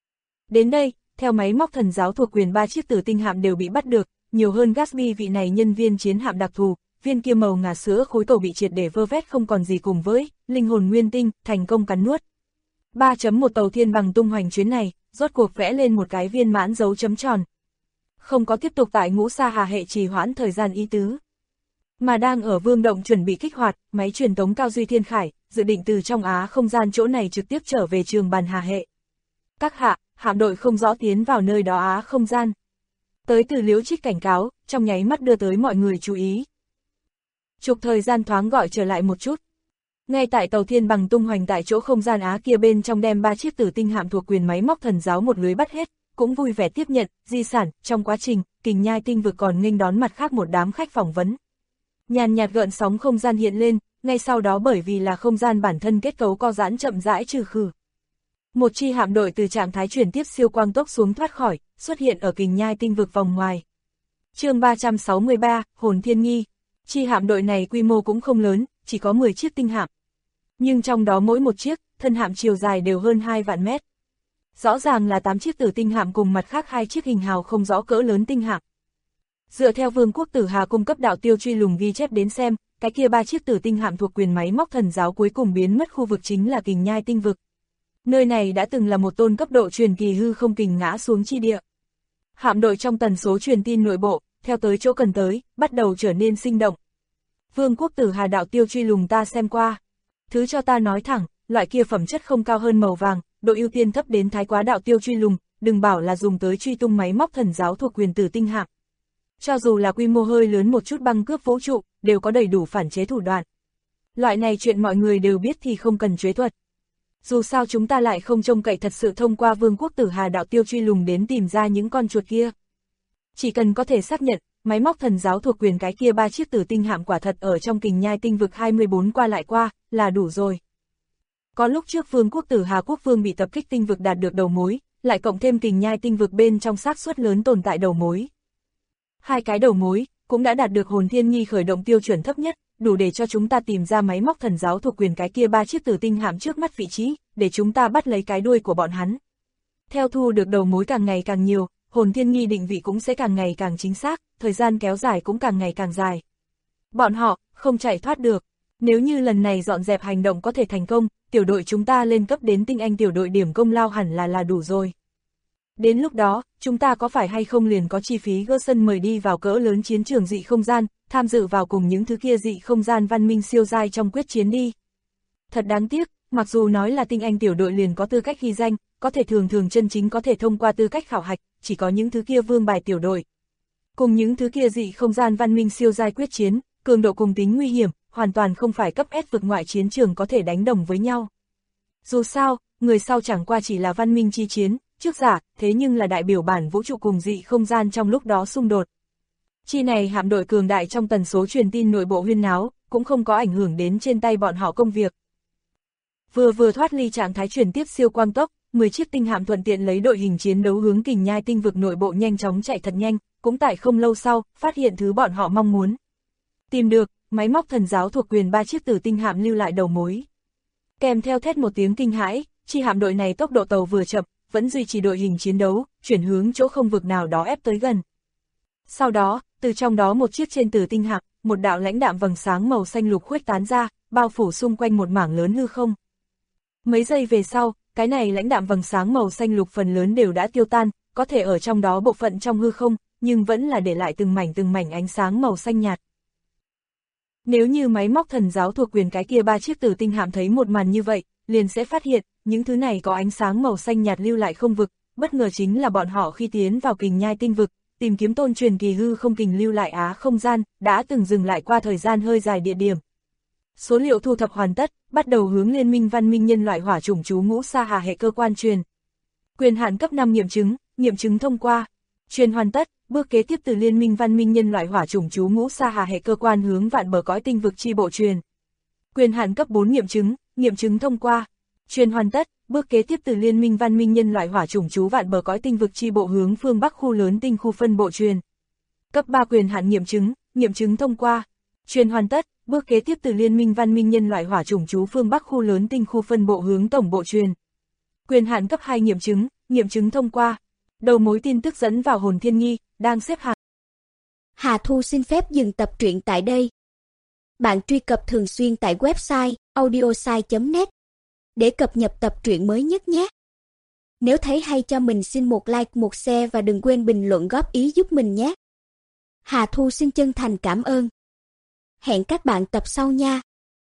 Đến đây, theo máy móc thần giáo thuộc quyền 3 chiếc tử tinh hạm đều bị bắt được, nhiều hơn Gatsby vị này nhân viên chiến hạm đặc thù, viên kia màu ngà sữa khối cầu bị triệt để vơ vét không còn gì cùng với linh hồn nguyên tinh, thành công cắn nuốt. 3.1 tàu thiên bằng tung hoành chuyến này, rốt cuộc vẽ lên một cái viên mãn dấu chấm tròn. Không có tiếp tục tại Ngũ Sa Hà hệ trì hoãn thời gian ý tứ, mà đang ở Vương Động chuẩn bị kích hoạt máy truyền tống Cao Duy Thiên Khải, dự định từ trong Á không gian chỗ này trực tiếp trở về trường bàn hà hệ. Các hạ, hạm đội không rõ tiến vào nơi đó Á không gian. Tới từ Liễu Trích cảnh cáo, trong nháy mắt đưa tới mọi người chú ý. Chụp thời gian thoáng gọi trở lại một chút. Ngay tại tàu thiên bằng tung hoành tại chỗ không gian Á kia bên trong đem 3 chiếc tử tinh hạm thuộc quyền máy móc thần giáo một lưới bắt hết, cũng vui vẻ tiếp nhận di sản. Trong quá trình, Kình Nhai tinh vực còn nghênh đón mặt khác một đám khách phỏng vấn. Nhàn nhạt gợn sóng không gian hiện lên, ngay sau đó bởi vì là không gian bản thân kết cấu co giãn chậm rãi trừ khử. Một chi hạm đội từ trạng thái chuyển tiếp siêu quang tốc xuống thoát khỏi, xuất hiện ở Kình Nhai tinh vực vòng ngoài. Chương 363, Hồn Thiên Nghi. Chi hạm đội này quy mô cũng không lớn, chỉ có 10 chiếc tinh hạm. Nhưng trong đó mỗi một chiếc, thân hạm chiều dài đều hơn 2 vạn mét. Rõ ràng là 8 chiếc tử tinh hạm cùng mặt khác 2 chiếc hình hào không rõ cỡ lớn tinh hạm. Dựa theo Vương quốc Tử Hà cung cấp đạo tiêu truy lùng ghi chép đến xem, cái kia 3 chiếc tử tinh hạm thuộc quyền máy móc thần giáo cuối cùng biến mất khu vực chính là Kình Nhai tinh vực. Nơi này đã từng là một tôn cấp độ truyền kỳ hư không kình ngã xuống chi địa. Hạm đội trong tần số truyền tin nội bộ, theo tới chỗ cần tới, bắt đầu trở nên sinh động. Vương quốc Tử Hà đạo tiêu truy lùng ta xem qua. Thứ cho ta nói thẳng, loại kia phẩm chất không cao hơn màu vàng, độ ưu tiên thấp đến thái quá đạo tiêu truy lùng, đừng bảo là dùng tới truy tung máy móc thần giáo thuộc quyền tử tinh hạm. Cho dù là quy mô hơi lớn một chút băng cướp vũ trụ, đều có đầy đủ phản chế thủ đoạn. Loại này chuyện mọi người đều biết thì không cần chế thuật. Dù sao chúng ta lại không trông cậy thật sự thông qua Vương quốc Tử Hà đạo tiêu truy lùng đến tìm ra những con chuột kia. Chỉ cần có thể xác nhận, máy móc thần giáo thuộc quyền cái kia 3 chiếc tử tinh hạm quả thật ở trong Kình Nhai tinh vực 24 qua lại qua, là đủ rồi. Có lúc trước Vương quốc Tử Hà quốc vương bị tập kích tinh vực đạt được đầu mối, lại cộng thêm Kình Nhai tinh vực bên trong xác suất lớn tồn tại đầu mối. 2 cái đầu mối, cũng đã đạt được Hồn Thiên Nghi khởi động tiêu chuẩn thấp nhất, đủ để cho chúng ta tìm ra máy móc thần giáo thuộc quyền cái kia 3 chiếc tử tinh hạm trước mắt vị trí, để chúng ta bắt lấy cái đuôi của bọn hắn. Theo thu được đầu mối càng ngày càng nhiều, Hồn Thiên Nghi định vị cũng sẽ càng ngày càng chính xác, thời gian kéo dài cũng càng ngày càng dài. Bọn họ, không chạy thoát được. Nếu như lần này dọn dẹp hành động có thể thành công, tiểu đội chúng ta lên cấp đến tinh anh tiểu đội điểm công lao hẳn là đủ rồi. Đến lúc đó, chúng ta có phải hay không liền có chi phí gỡ sân mời đi vào cỡ lớn chiến trường dị không gian, tham dự vào cùng những thứ kia dị không gian văn minh siêu giai trong quyết chiến đi. Thật đáng tiếc, mặc dù nói là tinh anh tiểu đội liền có tư cách ghi danh, có thể thường chân chính có thể thông qua tư cách khảo hạch, chỉ có những thứ kia vương bài tiểu đội. Cùng những thứ kia dị không gian văn minh siêu giai quyết chiến, cường độ cùng tính nguy hiểm, hoàn toàn không phải cấp S vực ngoại chiến trường có thể đánh đồng với nhau. Dù sao, người sau chẳng qua chỉ là văn minh chi chiến, trước giả, thế nhưng là đại biểu bản vũ trụ cùng dị không gian trong lúc đó xung đột. Chi này hạm đội cường đại trong tần số truyền tin nội bộ huyên náo, cũng không có ảnh hưởng đến trên tay bọn họ công việc. Vừa thoát ly trạng thái chuyển tiếp siêu quang tốc, 10 chiếc tinh hạm thuận tiện lấy đội hình chiến đấu hướng Kình Nhai tinh vực nội bộ nhanh chóng chạy thật nhanh, cũng tại không lâu sau, phát hiện thứ bọn họ mong muốn. Tìm được, máy móc thần giáo thuộc quyền 3 chiếc tử tinh hạm lưu lại đầu mối. Kèm theo thét một tiếng kinh hãi, chi hạm đội này tốc độ tàu vừa chậm, vẫn duy trì đội hình chiến đấu, chuyển hướng chỗ không vực nào đó ép tới gần. Sau đó, từ trong đó một chiếc trên tử tinh hạm, một đạo lãnh đạm vầng sáng màu xanh lục khuếch tán ra, bao phủ xung quanh một mảng lớn hư không. Mấy giây về sau, cái này lãnh đạm vầng sáng màu xanh lục phần lớn đều đã tiêu tan, có thể ở trong đó bộ phận trong hư không, nhưng vẫn là để lại từng mảnh ánh sáng màu xanh nhạt. Nếu như máy móc thần giáo thuộc quyền cái kia 3 chiếc tử tinh hạm thấy một màn như vậy, liền sẽ phát hiện, những thứ này có ánh sáng màu xanh nhạt lưu lại không vực, bất ngờ chính là bọn họ khi tiến vào kình nhai tinh vực, tìm kiếm tôn truyền kỳ hư không kình lưu lại á không gian, đã từng dừng lại qua thời gian hơi dài địa điểm. Số liệu thu thập hoàn tất, bắt đầu hướng Liên minh văn minh nhân loại hỏa chủng chú ngũ sa hà hệ cơ quan truyền. Quyền hạn cấp 5 nghiệm chứng thông qua. Truyền hoàn tất, bước kế tiếp từ Liên minh văn minh nhân loại hỏa chủng chú ngũ sa hà hệ cơ quan hướng vạn bờ cõi tinh vực chi bộ truyền. Quyền hạn cấp 4 nghiệm chứng thông qua. Truyền hoàn tất, bước kế tiếp từ Liên minh văn minh nhân loại hỏa chủng chú vạn bờ cõi tinh vực chi bộ hướng phương Bắc khu lớn tinh khu phân bộ truyền. Cấp 3 quyền hạn nghiệm chứng thông qua. Truyền hoàn tất, bước kế tiếp từ Liên minh văn minh nhân loại hỏa chủng chú phương Bắc khu lớn tinh khu phân bộ hướng tổng bộ truyền. Quyền hạn cấp 2 nghiệm chứng thông qua. Đầu mối tin tức dẫn vào hồn thiên nghi, đang xếp hàng. Hà Thu xin phép dừng tập truyện tại đây. Bạn truy cập thường xuyên tại website audiosai.net để cập nhật tập truyện mới nhất nhé. Nếu thấy hay cho mình xin một like, một share và đừng quên bình luận góp ý giúp mình nhé. Hà Thu xin chân thành cảm ơn. Hẹn các bạn tập sau nha.